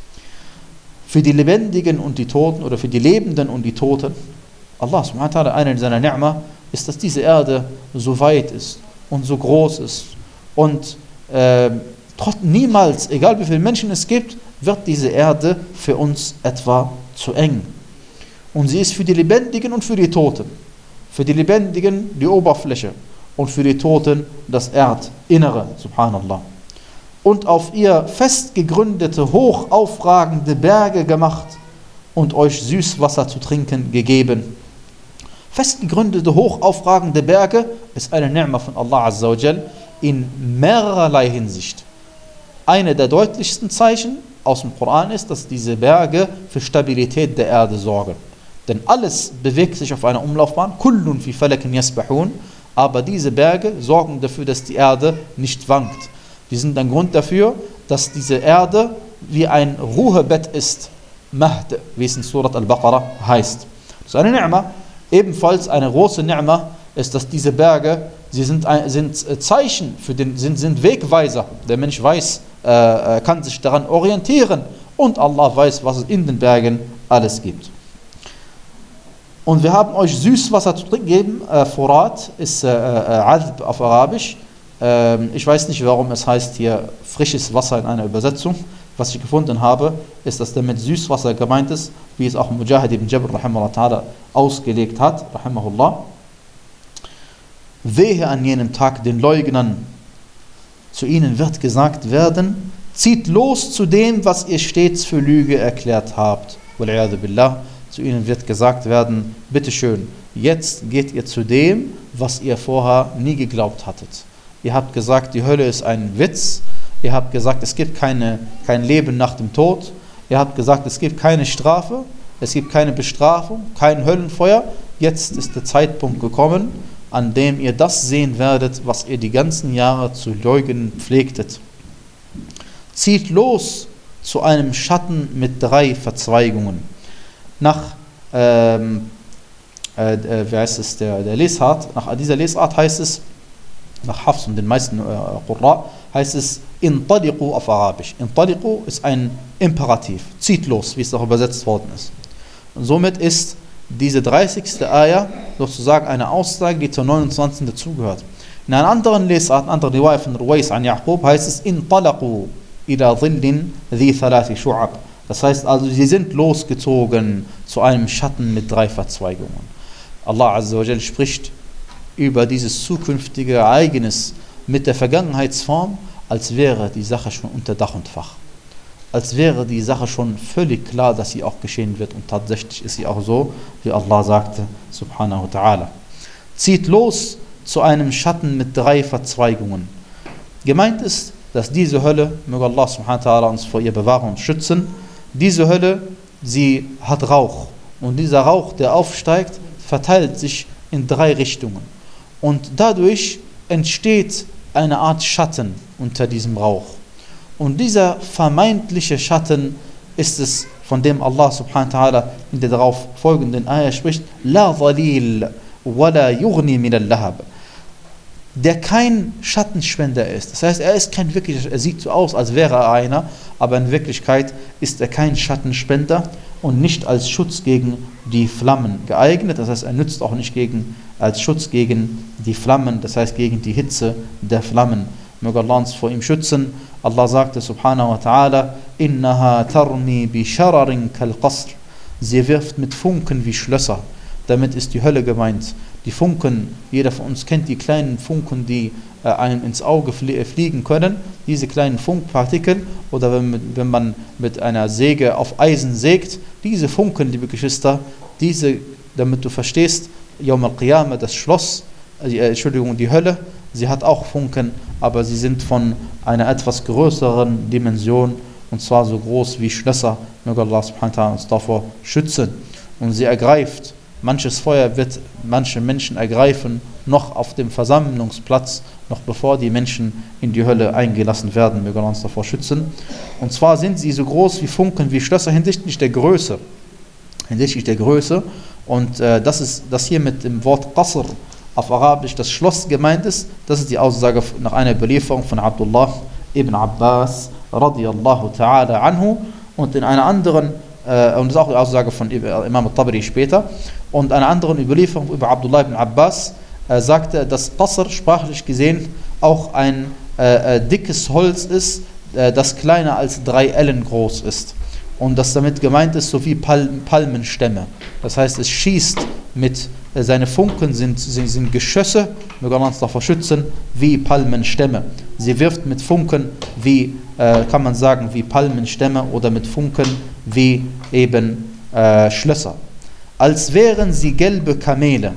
A: Für die Lebendigen und die Toten oder für die Lebenden und die Toten. Allah subhanahu wa ta'ala, einer seiner Ni'ma, ist, dass diese Erde so weit ist und so groß ist. Und äh, trotzdem niemals, egal wie viele Menschen es gibt, wird diese Erde für uns etwa zu eng. Und sie ist für die Lebendigen und für die Toten. Für die Lebendigen die Oberfläche und für die Toten das Erdinnere, subhanallah. Und auf ihr fest gegründete, hoch aufragende Berge gemacht und euch Süßwasser zu trinken gegeben. Fest gegründete, hoch aufragende Berge ist eine Ni'ma von Allah Azza wa Jal in mehrerlei Hinsicht. Eine der deutlichsten Zeichen aus dem Koran ist, dass diese Berge für Stabilität der Erde sorgen. Denn alles bewegt sich auf einer Umlaufbahn, kullun fi falakin yasbahun, aber diese Berge sorgen dafür, dass die Erde nicht wankt. Die sind ein Grund dafür, dass diese Erde wie ein Ruhebett ist. Mahd, wie es in Surat Al-Baqarah heißt. Das ist eine Ni'ma. Ebenfalls eine große Ni'ma ist, dass diese Berge, sie sind, ein, sind Zeichen, für den, sind, sind Wegweiser. Der Mensch weiß, äh, kann sich daran orientieren und Allah weiß, was es in den Bergen alles gibt. Und wir haben euch Süßwasser zu trinken gegeben. Äh, Furat ist äh, äh, Adb auf Arabisch. Ich weiß nicht, warum es heißt hier frisches Wasser in einer Übersetzung. Was ich gefunden habe, ist, dass damit Süßwasser gemeint ist, wie es auch Mujahid ibn Jabr rahimahullah ta'ala ausgelegt hat, rahimahullah. Wehe an jenem Tag den Leugnern. Zu ihnen wird gesagt werden, zieht los zu dem, was ihr stets für Lüge erklärt habt. Wal'iyadu billah. Zu ihnen wird gesagt werden, bitteschön, jetzt geht ihr zu dem, was ihr vorher nie geglaubt hattet. Ihr habt gesagt, die Hölle ist ein Witz. Ihr habt gesagt, es gibt keine, kein Leben nach dem Tod. Ihr habt gesagt, es gibt keine Strafe. Es gibt keine Bestrafung, kein Höllenfeuer. Jetzt ist der Zeitpunkt gekommen, an dem ihr das sehen werdet, was ihr die ganzen Jahre zu leugnen pflegtet. Zieht los zu einem Schatten mit drei Verzweigungen. Nach, ähm, äh, wie heißt es, der, der Lesart, nach dieser Lesart heißt es, nach Hafs und den meisten äh, Qurra, heißt es Intaliqu auf Arabisch. Intaliqu ist ein Imperativ, zieht los, wie es auch übersetzt worden ist. Und somit ist diese dreißigste Ayah sozusagen eine Aussage, die zur neunundzwanzigsten dazugehört. In einer anderen Lesart, in einer anderen Riwaya von Ruwais an Yaqub, heißt es Intalaqu ila dhillin dhi thalathi shu'ab. Das heißt also, sie sind losgezogen zu einem Schatten mit drei Verzweigungen. Allah Azza wa Jal spricht über dieses zukünftige Ereignis mit der Vergangenheitsform, als wäre die Sache schon unter Dach und Fach. Als wäre die Sache schon völlig klar, dass sie auch geschehen wird. Und tatsächlich ist sie auch so, wie Allah sagte, subhanahu wa ta'ala. Zieht los zu einem Schatten mit drei Verzweigungen. Gemeint ist, dass diese Hölle, möge Allah subhanahu wa ta'ala uns vor ihr bewahren und schützen, diese Hölle, sie hat Rauch. Und dieser Rauch, der aufsteigt, verteilt sich in drei Richtungen. Und dadurch entsteht eine Art Schatten unter diesem Rauch. Und dieser vermeintliche Schatten ist es, von dem Allah subhanahu wa ta'ala in der darauf folgenden Ayah spricht, La dhalil wa la yughni min al-lahab. Der kein Schattenspender ist. Das heißt, er ist kein wirklicher, er sieht so aus, als wäre er einer, aber in Wirklichkeit ist er kein Schattenspender und nicht als Schutz gegen die Flammen geeignet. Das heißt, er nützt auch nicht gegen, als Schutz gegen die Flammen, das heißt gegen die Hitze der Flammen. Möge Allah uns vor ihm schützen. Allah sagte subhanahu wa ta'ala, Innaha tarmi bi shararin kal qasr. Sie wirft mit Funken wie Schlösser. Damit ist die Hölle gemeint. Die Funken, jeder von uns kennt die kleinen Funken, die äh, einem ins Auge flie fliegen können. Diese kleinen Funkpartikel, oder wenn, wenn man mit einer Säge auf Eisen sägt, diese Funken, liebe Geschwister, diese, damit du verstehst, Yawm al-Qiyamah, das Schloss, äh, Entschuldigung, die Hölle, sie hat auch Funken, aber sie sind von einer etwas größeren Dimension und zwar so groß wie Schlösser. Möge Allah subhanahu wa ta'ala uns davor schützen. Und sie ergreift, manches Feuer wird manche Menschen ergreifen, noch auf dem Versammlungsplatz, noch bevor die Menschen in die Hölle eingelassen werden. Möge Allah uns davor schützen. Und zwar sind sie so groß wie Funken, wie Schlösser hinsichtlich der Größe. Hinsichtlich der Größe. Und äh, das ist das hier mit dem Wort Qasr auf Arabisch das Schloss gemeint ist. Das ist die Aussage nach einer Überlieferung von Abdullah ibn Abbas radiyallahu ta'ala anhu. Und in einer anderen, äh, und das ist auch die Aussage von Imam al-Tabari später, und einer anderen Überlieferung über Abdullah ibn Abbas äh, sagte, dass Qasr sprachlich gesehen auch ein äh, äh, dickes Holz ist, äh, das kleiner als drei Ellen groß ist. Und das damit gemeint ist, so wie Pal Palmenstämme. Das heißt, es schießt mit, äh, seine Funken sind, sind, sind Geschosse, möge Allah uns davor schützen, wie Palmenstämme. Sie wirft mit Funken wie, äh, kann man sagen, wie Palmenstämme oder mit Funken wie eben äh, Schlösser. Als wären sie gelbe Kamele.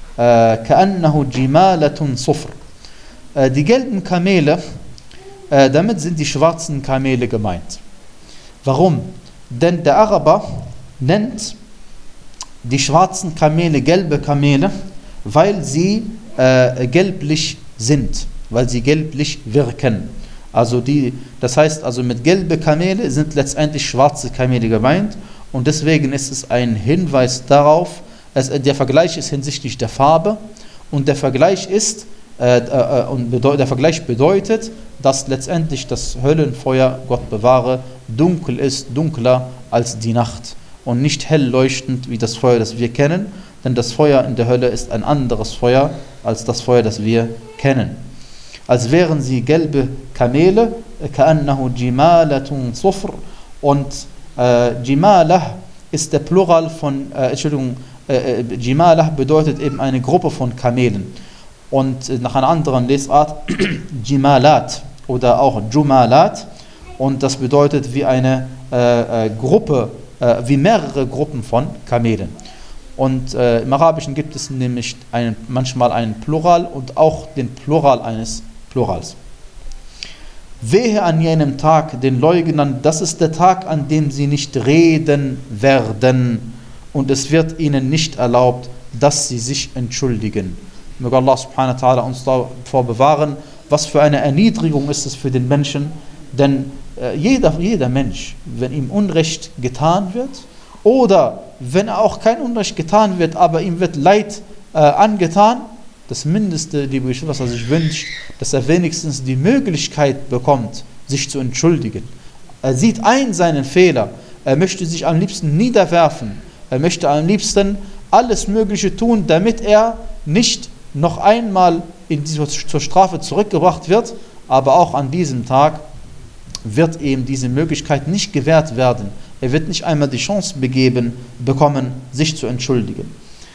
A: كأنه جمالة صفر. Die gelben Kamele, äh, damit sind die schwarzen Kamele gemeint. Warum? Denn der Araber nennt die schwarzen Kamele gelbe Kamele, weil sie äh, gelblich sind, weil sie gelblich wirken. Also die, das heißt also mit gelbe Kamele sind letztendlich schwarze Kamele gemeint, und deswegen ist es ein Hinweis darauf. Es, der Vergleich ist hinsichtlich der Farbe, und der Vergleich ist äh, äh, und bedeut, der Vergleich bedeutet, dass letztendlich das Höllenfeuer, Gott bewahre, dunkel ist, dunkler als die Nacht und nicht hell leuchtend wie das Feuer, das wir kennen, denn das Feuer in der Hölle ist ein anderes Feuer als das Feuer, das wir kennen. Als wären sie gelbe Kamele, كأنه جمالة صفر, und äh, Jimalah ist der Plural von, äh, Entschuldigung, Äh, Jimalah bedeutet eben eine Gruppe von Kamelen. Und äh, nach einer anderen Lesart Jimalat oder auch Jumalat. Und das bedeutet wie eine äh, äh, Gruppe, äh, wie mehrere Gruppen von Kamelen. Und äh, im Arabischen gibt es nämlich einen, manchmal einen Plural und auch den Plural eines Plurals. Wehe an jenem Tag den Leugnern, das ist der Tag, an dem sie nicht reden werden. Und es wird ihnen nicht erlaubt, dass sie sich entschuldigen. Möge Allah subhanahu wa ta'ala uns davor bewahren. Was für eine Erniedrigung ist es für den Menschen, denn äh, jeder, jeder Mensch, wenn ihm Unrecht getan wird, oder wenn auch kein Unrecht getan wird, aber ihm wird Leid äh, angetan, das Mindeste, was er sich wünscht, dass er wenigstens die Möglichkeit bekommt, sich zu entschuldigen. Er sieht ein seinen Fehler, er möchte sich am liebsten niederwerfen, er möchte am liebsten alles Mögliche tun, damit er nicht noch einmal in diese, zur Strafe zurückgebracht wird, aber auch an diesem Tag wird ihm diese Möglichkeit nicht gewährt werden. Er wird nicht einmal die Chance begeben, bekommen, sich zu entschuldigen.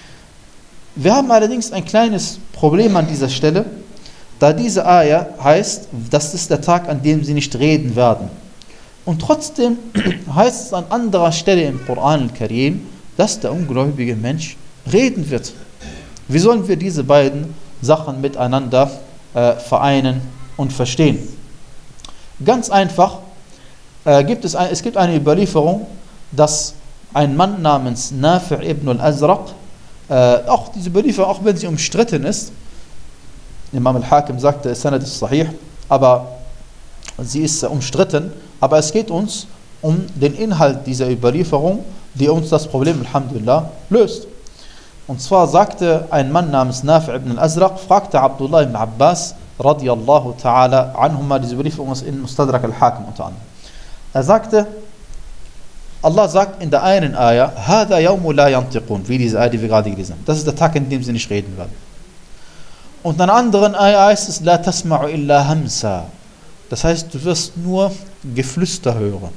A: Wir haben allerdings ein kleines Problem an dieser Stelle, da diese Ayah heißt, das ist der Tag, an dem sie nicht reden werden. Und trotzdem heißt es an anderer Stelle im Koran al-Karim, dass der ungläubige Mensch reden wird. Wie sollen wir diese beiden Sachen miteinander äh, vereinen und verstehen? Ganz einfach, äh, gibt es, ein, es gibt eine Überlieferung, dass ein Mann namens Nafi' ibn al-Azraq, äh, auch diese Überlieferung, auch wenn sie umstritten ist, Imam al-Hakim sagte, Sanad ist sahih, aber sie ist äh, umstritten, aber es geht uns um den Inhalt dieser Überlieferung, die uns das Problem, Alhamdulillah, löst. Und zwar sagte ein Mann namens Nafi' ibn al-Azraq, fragte Abdullah ibn Abbas, radiyallahu ta'ala anhuma, diese Überlieferung ist in Mustadrak al-Hakim unter anderem. Er sagte, Allah sagt in der einen Ayah, هَذَا يَوْمُ لَا يَنْتِقُونَ, wie diese Ayah, die wir gerade gelesen haben. Das ist der Tag, in dem sie nicht reden werden. Und in einer anderen Ayah heißt es, لَا تَسْمَعُ إِلَّا هَمْسًا. Das heißt, du wirst nur Geflüster hören.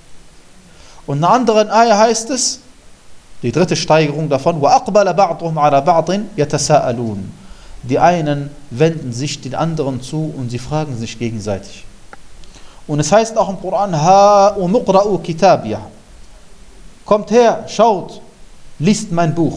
A: Und in einer anderen Ayah heißt es, die dritte Steigerung davon, وَأَقْبَلَ بَعْضُهُمْ عَلَى بَعْضٍ يَتَسَاءَلُونَ. Die einen wenden sich den anderen zu und sie fragen sich gegenseitig. Und es heißt auch im Koran, هَا وَمُقْرَأُ كِتَابِيَهْ. Kommt her, schaut, liest mein Buch.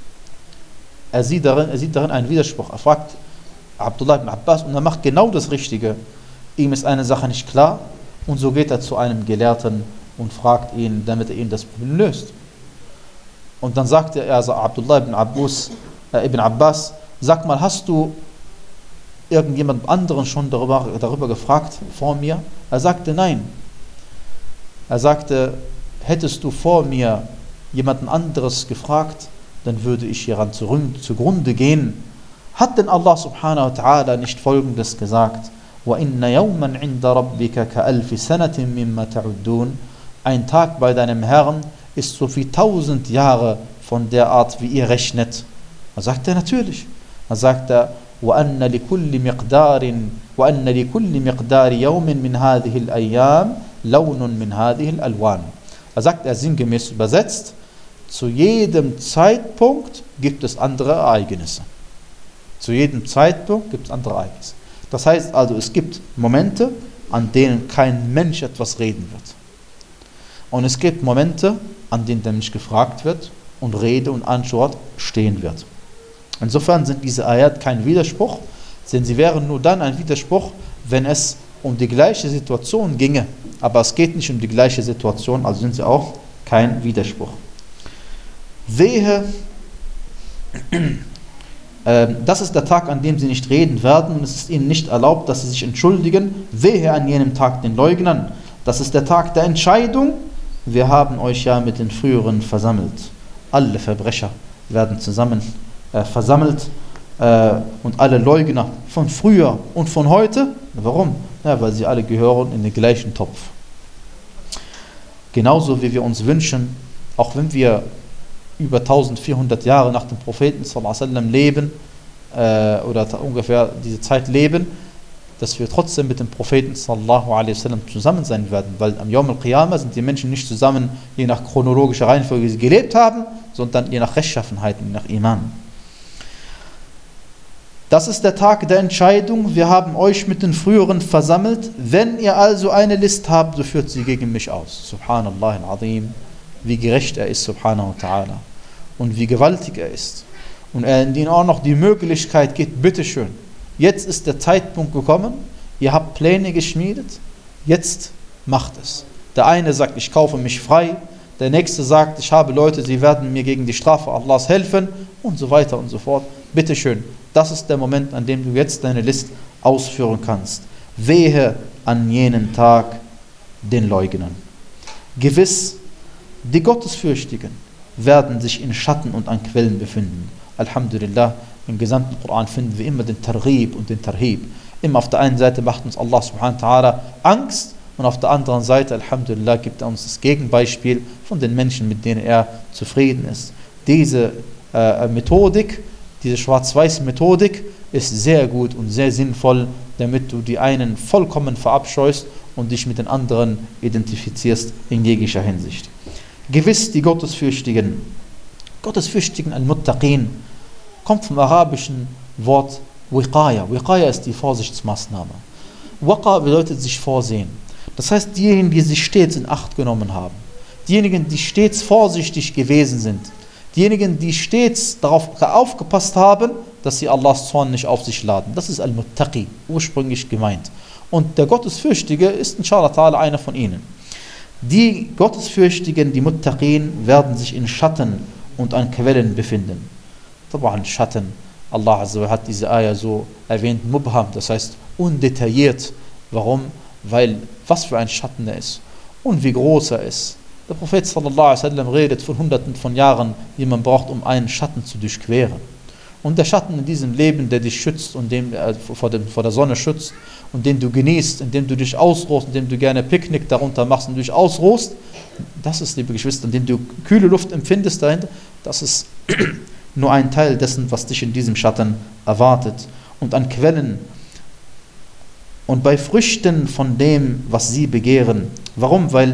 A: Er sieht darin, er sieht darin einen Widerspruch. Er fragt Abdullah ibn Abbas und er macht genau das Richtige. Ihm ist eine Sache nicht klar
B: Und so geht er zu einem Gelehrten und fragt ihn, damit er ihm das Problem löst. Und dann sagte er, also Abdullah ibn Abbas, äh, ibn Abbas, sag mal, hast du irgendjemand anderen schon darüber, darüber gefragt vor mir? Er sagte, nein. Er sagte, hättest du vor mir jemanden anderes gefragt, dann würde ich hieran zugrunde gehen. Hat denn Allah subhanahu wa ta'ala nicht Folgendes gesagt? وَإِنَّ يَوْمًا عِنْدَ رَبِّكَ كَأَلْفِ سَنَةٍ مِمَّا تَعُدُّونَ. Ein Tag bei deinem Herrn ist so wie tausend Jahre von der Art, wie ihr rechnet. Dann sagt er natürlich. Dann sagt er, وَأَنَّ لِكُلِّ مِقْدَارٍ وَأَنَّ لِكُلِّ مِقْدَارِ يَوْمٍ مِنْ هَذِهِ الْأَيَّامِ لَوْنٌ مِنْ هَذِهِ الْأَلْوَانِ. Er sagt er sinngemäß übersetzt, zu jedem Zeitpunkt gibt es andere Ereignisse. Zu jedem Zeitpunkt gibt es andere Ereignisse. Das heißt also, es gibt Momente, an denen kein Mensch etwas reden wird. Und es gibt Momente, an denen der Mensch gefragt wird und Rede und Antwort stehen wird. Insofern sind diese Ayat kein Widerspruch, denn sie wären nur dann ein Widerspruch, wenn es um die gleiche Situation ginge. Aber es geht nicht um die gleiche Situation, also sind sie auch kein Widerspruch. Wehe, äh, das ist der Tag, an dem sie nicht reden werden und es ist ihnen nicht erlaubt, dass sie sich entschuldigen. Wehe an jenem Tag den Leugnern. Das ist der Tag der Entscheidung. Wir haben euch ja mit den früheren versammelt. Alle Verbrecher werden zusammen äh, versammelt äh, und alle Leugner von früher und von heute. Warum? Ja, weil sie alle gehören in den gleichen Topf. Genauso wie wir uns wünschen, auch wenn wir über eintausendvierhundert Jahre nach dem Propheten sallallahu alaihi wasallam leben äh, oder ungefähr diese Zeit leben, dass wir trotzdem mit dem Propheten sallallahu alaihi wasallam zusammen sein werden, weil am Yawm al-Qiyamah sind die Menschen nicht zusammen, je nach chronologischer Reihenfolge, wie sie gelebt haben, sondern je nach Rechtschaffenheit und je nach Iman. Das ist der Tag der Entscheidung. Wir haben euch mit den früheren versammelt. Wenn ihr also eine List habt, so führt sie gegen mich aus. Subhanallah al-Azim. Wie gerecht er ist, subhanahu wa ta'ala. Und wie gewaltig er ist. Und er in ihnen auch noch die Möglichkeit gibt, bitteschön, jetzt ist der Zeitpunkt gekommen, ihr habt Pläne geschmiedet, jetzt macht es. Der eine sagt, ich kaufe mich frei. Der nächste sagt, ich habe Leute, sie werden mir gegen die Strafe Allahs helfen und so weiter und so fort. Bitteschön, das ist der Moment, an dem du jetzt deine List ausführen kannst. Wehe an jenen Tag den Leugnern. Gewiss, die Gottesfürchtigen werden sich in Schatten und an Quellen befinden. Alhamdulillah, im gesamten Koran finden wir immer den Targhib und den Tarhib. Immer auf der einen Seite macht uns Allah subhanahu wa ta'ala Angst und auf der anderen Seite, Alhamdulillah, gibt er uns das Gegenbeispiel von den Menschen, mit denen er zufrieden ist. Diese äh, Methodik, diese Schwarz-Weiß-Methodik ist sehr gut und sehr sinnvoll, damit du die einen vollkommen verabscheust und dich mit den anderen identifizierst in jeglicher Hinsicht. Gewiss, die Gottesfürchtigen, Gottesfürchtigen al-Muttaqin, kommt vom arabischen Wort Wiqaya. Wiqaya ist die Vorsichtsmaßnahme. Waqa bedeutet sich vorsehen. Das heißt, diejenigen, die sich stets in Acht genommen haben, diejenigen, die stets vorsichtig gewesen sind, diejenigen, die stets darauf aufgepasst haben, dass sie Allahs Zorn nicht auf sich laden. Das ist Al-Muttaqi, ursprünglich gemeint. Und der Gottesfürchtige ist inshallah ta'ala einer von ihnen. Die Gottesfürchtigen, die Muttaqin, werden sich in Schatten und an Quellen befinden. Taban Schatten. Allah Azza wa hat diese Ayah so erwähnt, Mubham, das heißt undetailliert. Warum? Weil was für ein Schatten er ist und wie groß er ist. Der Prophet sallallahu alaihi wasallam redet von hunderten von Jahren, die man braucht, um einen Schatten zu durchqueren. Und der Schatten in diesem Leben, der dich schützt und dem, äh, vor, dem, vor der Sonne schützt und den du genießt, indem du dich ausruhst, indem du gerne Picknick darunter machst und dich ausruhst, das ist, liebe Geschwister, indem du kühle Luft empfindest dahinter, das ist nur ein Teil dessen, was dich in diesem Schatten erwartet. Und an Quellen und bei Früchten von dem, was sie begehren. Warum? Weil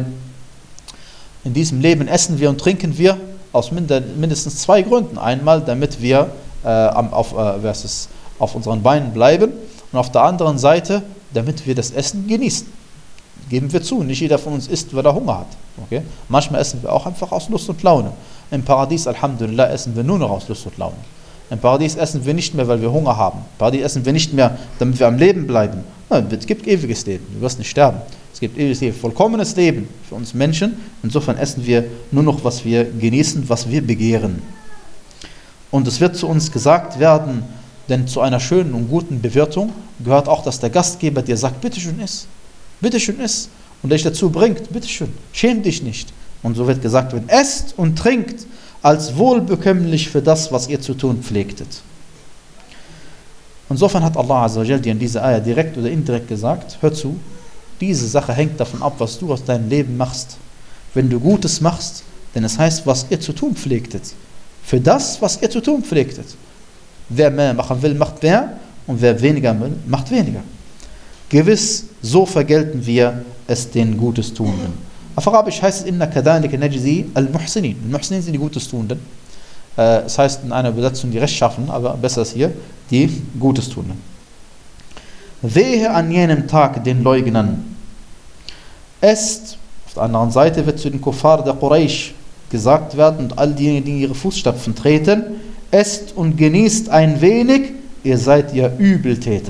B: in diesem Leben essen wir und trinken wir aus mindestens zwei Gründen. Einmal, damit wir äh, auf, äh, versus, auf unseren Beinen bleiben und auf der anderen Seite, damit wir das Essen genießen. Geben wir zu, nicht jeder von uns isst, weil er Hunger hat. Okay? Manchmal essen wir auch einfach aus Lust und Laune. Im Paradies, Alhamdulillah, essen wir nur noch aus Lust und Laune. Im Paradies essen wir nicht mehr, weil wir Hunger haben. Im Paradies essen wir nicht mehr, damit wir am Leben bleiben. Nein, es gibt ewiges Leben, du wirst nicht sterben. Es gibt ewiges Leben, vollkommenes Leben für uns Menschen. Insofern essen wir nur noch, was wir genießen, was wir begehren. Und es wird zu uns gesagt werden, denn zu einer schönen und guten Bewirtung gehört auch, dass der Gastgeber dir sagt, bitteschön iss, bitteschön iss. Und der dich dazu bringt, bitteschön, schäm dich nicht. Und so wird gesagt, wenn esst und trinkt, als wohlbekömmlich für das, was ihr zu tun pflegtet. Insofern hat Allah Azza wa Jal dir in dieser Ayah direkt oder indirekt gesagt, hör zu, diese Sache hängt davon ab, was du aus deinem Leben machst. Wenn du Gutes machst, denn es heißt, was ihr zu tun pflegtet. Für das, was ihr zu tun pflegtet. Wer mehr machen will, macht mehr, und wer weniger will, macht weniger. Gewiss, so vergelten wir es den Gutes Tuenden. Auf Arabisch heißt es, inna kadhalika najzi al-muhsinin. Al-muhsinin sind die Gutes Tuenden. Es heißt in einer Übersetzung die Rechtschaffenen, aber besser ist hier, die Gutes Tuenden. Wehe an jenem Tag den Leugnern. Esst, auf der anderen Seite wird zu den Kuffar der Quraysh gesagt werden und all diejenigen, die in ihre Fußstapfen treten, esst und genießt ein wenig, ihr seid ja Übeltäter.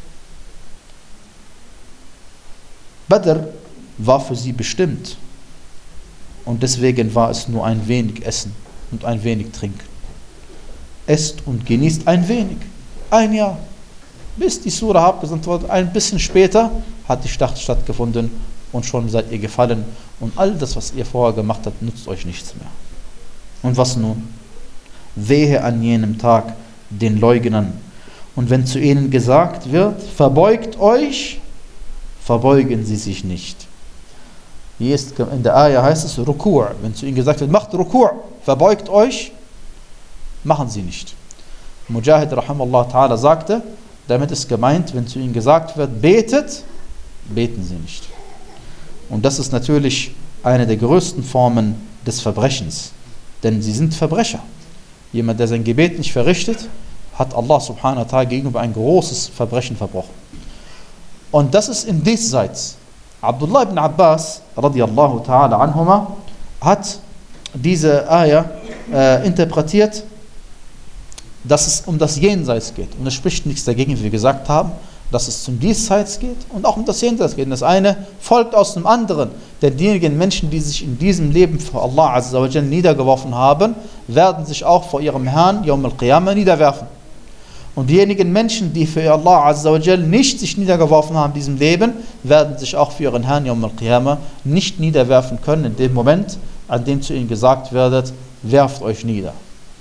B: Badr war für sie bestimmt und deswegen war es nur ein wenig Essen und ein wenig Trinken. Esst und genießt ein wenig, ein Jahr, bis die Sura abgesandt wurde. Ein bisschen später hat die Schlacht stattgefunden und schon seid ihr gefallen und all das, was ihr vorher gemacht habt, nutzt euch nichts mehr. Und was nun? Wehe an jenem Tag den Leugnern. Und wenn zu ihnen gesagt wird, verbeugt euch, verbeugen sie sich nicht. Hier ist, in der Ayah heißt es Ruku'. Wenn zu ihnen gesagt wird, macht Ruku', verbeugt euch, machen sie nicht. Mujahid rahimallahu ta'ala sagte, damit ist gemeint, wenn zu ihnen gesagt wird, betet, beten sie nicht. Und das ist natürlich eine der größten Formen des Verbrechens. Denn sie sind Verbrecher. Jemand, der sein Gebet nicht verrichtet, hat Allah subhanahu wa ta'ala gegenüber ein großes Verbrechen verbrochen. Und das ist im Diesseits. Abdullah ibn Abbas radiyallahu ta'ala anhuma hat diese Ayah äh, interpretiert, dass es um das Jenseits geht. Und es spricht nichts dagegen, wie wir gesagt haben, dass es zum Diesseits geht und auch um das Jenseits geht. Und das eine folgt aus dem anderen. Denn diejenigen Menschen, die sich in diesem Leben vor Allah Azza wa Jalla niedergeworfen haben, werden sich auch vor ihrem Herrn Yawm al-Qiyamah niederwerfen. Und diejenigen Menschen, die für Allah Azza wa Jalla nicht sich niedergeworfen haben in diesem Leben, werden sich auch für ihren Herrn Yawm al-Qiyamah nicht niederwerfen können in dem Moment, an dem zu ihnen gesagt wird, werft euch nieder.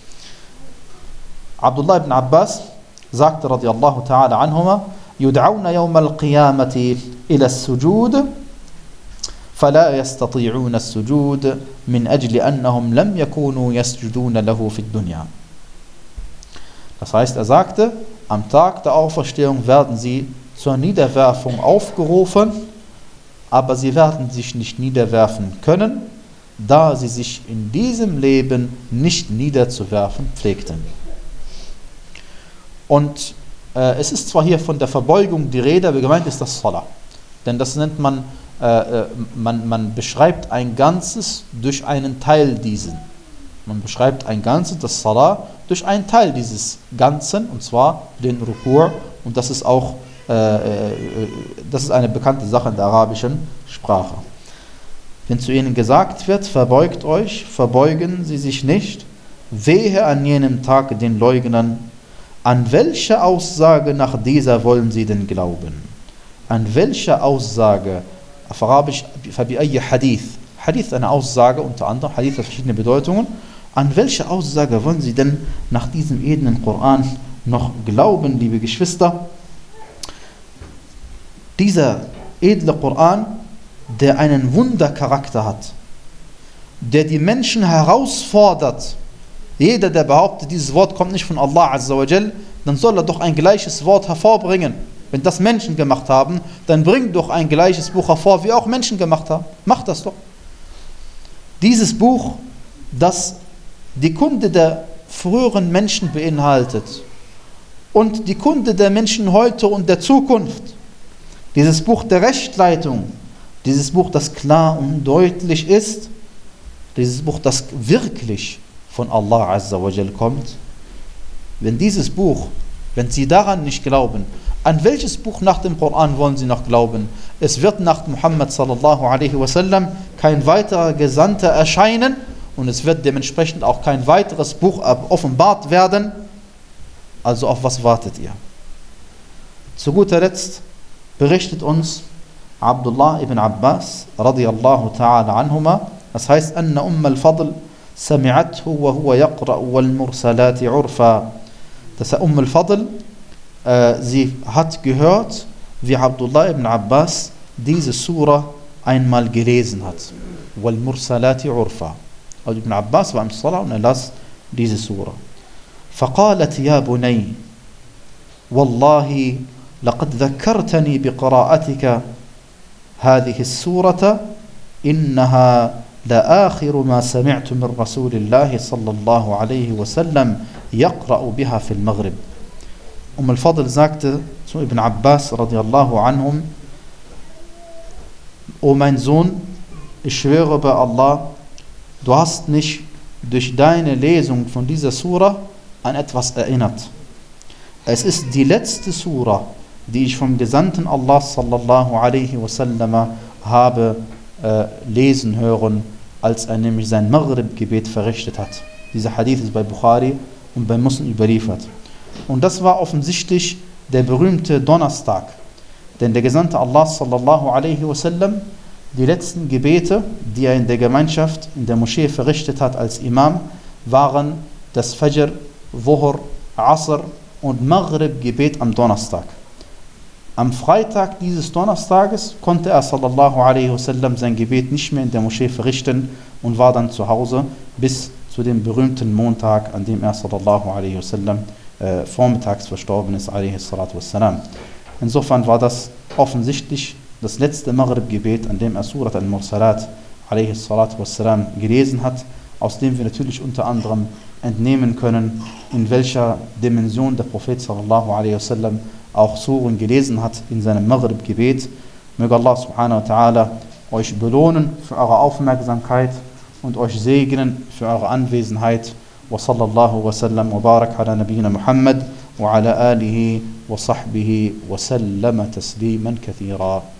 B: Abdullah ibn Abbas sagte radiyallahu ta'ala anhuma, يدعون يوم القيامة إلى السجود فلا يستطيعون السجود من أجل أنهم لم يكونوا يسجدون له في الدنيا. Das heißt, er sagte, am Tag der Auferstehung werden sie zur Niederwerfung aufgerufen, aber sie werden sich nicht niederwerfen können, da sie sich in diesem Leben nicht niederzuwerfen pflegten. Und äh, es ist zwar hier von der Verbeugung die Rede, aber gemeint ist das Salah. Denn das nennt man, äh, man, man beschreibt ein Ganzes durch einen Teil diesen. Man beschreibt ein Ganzes, das Salah, durch einen Teil dieses Ganzen, und zwar den Ruku'. Und das ist auch äh, das ist eine bekannte Sache in der arabischen Sprache. Wenn zu ihnen gesagt wird, verbeugt euch, verbeugen sie sich nicht. Wehe an jenem Tag den Leugnern. An welche Aussage nach dieser wollen sie denn glauben? An welche Aussage? Auf Arabisch, فَبِأَيِّ Hadith. Hadith ist eine Aussage, unter anderem, Hadith hat verschiedene Bedeutungen. An welche Aussage wollen sie denn nach diesem edlen Koran noch glauben, liebe Geschwister? Dieser edle Koran, der einen Wundercharakter hat, der die Menschen herausfordert. Jeder, der behauptet, dieses Wort kommt nicht von Allah Azza wa Jal, dann soll er doch ein gleiches Wort hervorbringen. Wenn das Menschen gemacht haben, dann bring doch ein gleiches Buch hervor, wie auch Menschen gemacht haben. Mach das doch. Dieses Buch, das die Kunde der früheren Menschen beinhaltet und die Kunde der Menschen heute und der Zukunft. Dieses Buch der Rechtleitung, dieses Buch, das klar und deutlich ist, dieses Buch, das wirklich von Allah Azza wa Jal kommt. Wenn dieses Buch, wenn sie daran nicht glauben, An welches Buch nach dem Koran wollen sie noch glauben? Es wird nach Muhammad sallallahu alaihi wasallam kein weiterer Gesandter erscheinen und es wird dementsprechend auch kein weiteres Buch offenbart werden. Also auf was wartet ihr? Zu guter Letzt berichtet uns Abdullah ibn Abbas radiyallahu ta'ala anhuma, das heißt, anna Umm al-Fadl sami'athu wa huwa yaqra'u wal mursalati urfa. Das Umm al-Fadl, äh, sie hat gehört, wie Abdullah ibn Abbas diese Surah einmal gelesen hat. Wal mursalati urfa. Also Ibn Abbas war im Salah und er las diese Surah. فقالت يا بني والله لقد ذكرتني بقراءتك هذه السورة إنها لآخر ما سمعت من رسول الله صلى الله عليه وسلم يقرأ بها في المغرب. Umm al-Fadl sagte zu Ibn Abbas radiallahu anhum: O mein Sohn, ich schwöre bei Allah, du hast mich durch deine Lesung von dieser Surah an etwas erinnert. Es ist die letzte Surah, die ich vom Gesandten Allah sallallahu alaihi wasallam habe äh, lesen hören, als er nämlich sein Maghrib-Gebet verrichtet hat. Dieser Hadith ist bei Bukhari und bei Muslim überliefert. Und das war offensichtlich der berühmte Donnerstag. Denn der Gesandte Allah sallallahu alaihi wasallam, die letzten Gebete, die er in der Gemeinschaft, in der Moschee verrichtet hat als Imam, waren das Fajr, Wuhr, Asr und Maghrib-Gebet am Donnerstag. Am Freitag dieses Donnerstages konnte er sallallahu alaihi wasallam sein Gebet nicht mehr in der Moschee verrichten und war dann zu Hause bis zu dem berühmten Montag, an dem er sallallahu alaihi wasallam äh, vormittags verstorben ist, alaihi salatu wassalam. Insofern war das offensichtlich das letzte Maghrib-Gebet, an dem er Surat al-Mursalat alaihi salatu wassalam gelesen hat, aus dem wir natürlich unter anderem entnehmen können, in welcher Dimension der Prophet sallallahu alaihi wasallam auch Suren gelesen hat in seinem Maghrib-Gebet. Möge Allah subhanahu wa ta'ala euch belohnen für eure Aufmerksamkeit und euch segnen für eure Anwesenheit. Wa sallallahu wa sallam wa barak ala nabiyyina Muhammad wa ala alihi wa sahbihi wa sallama tasliman kathira.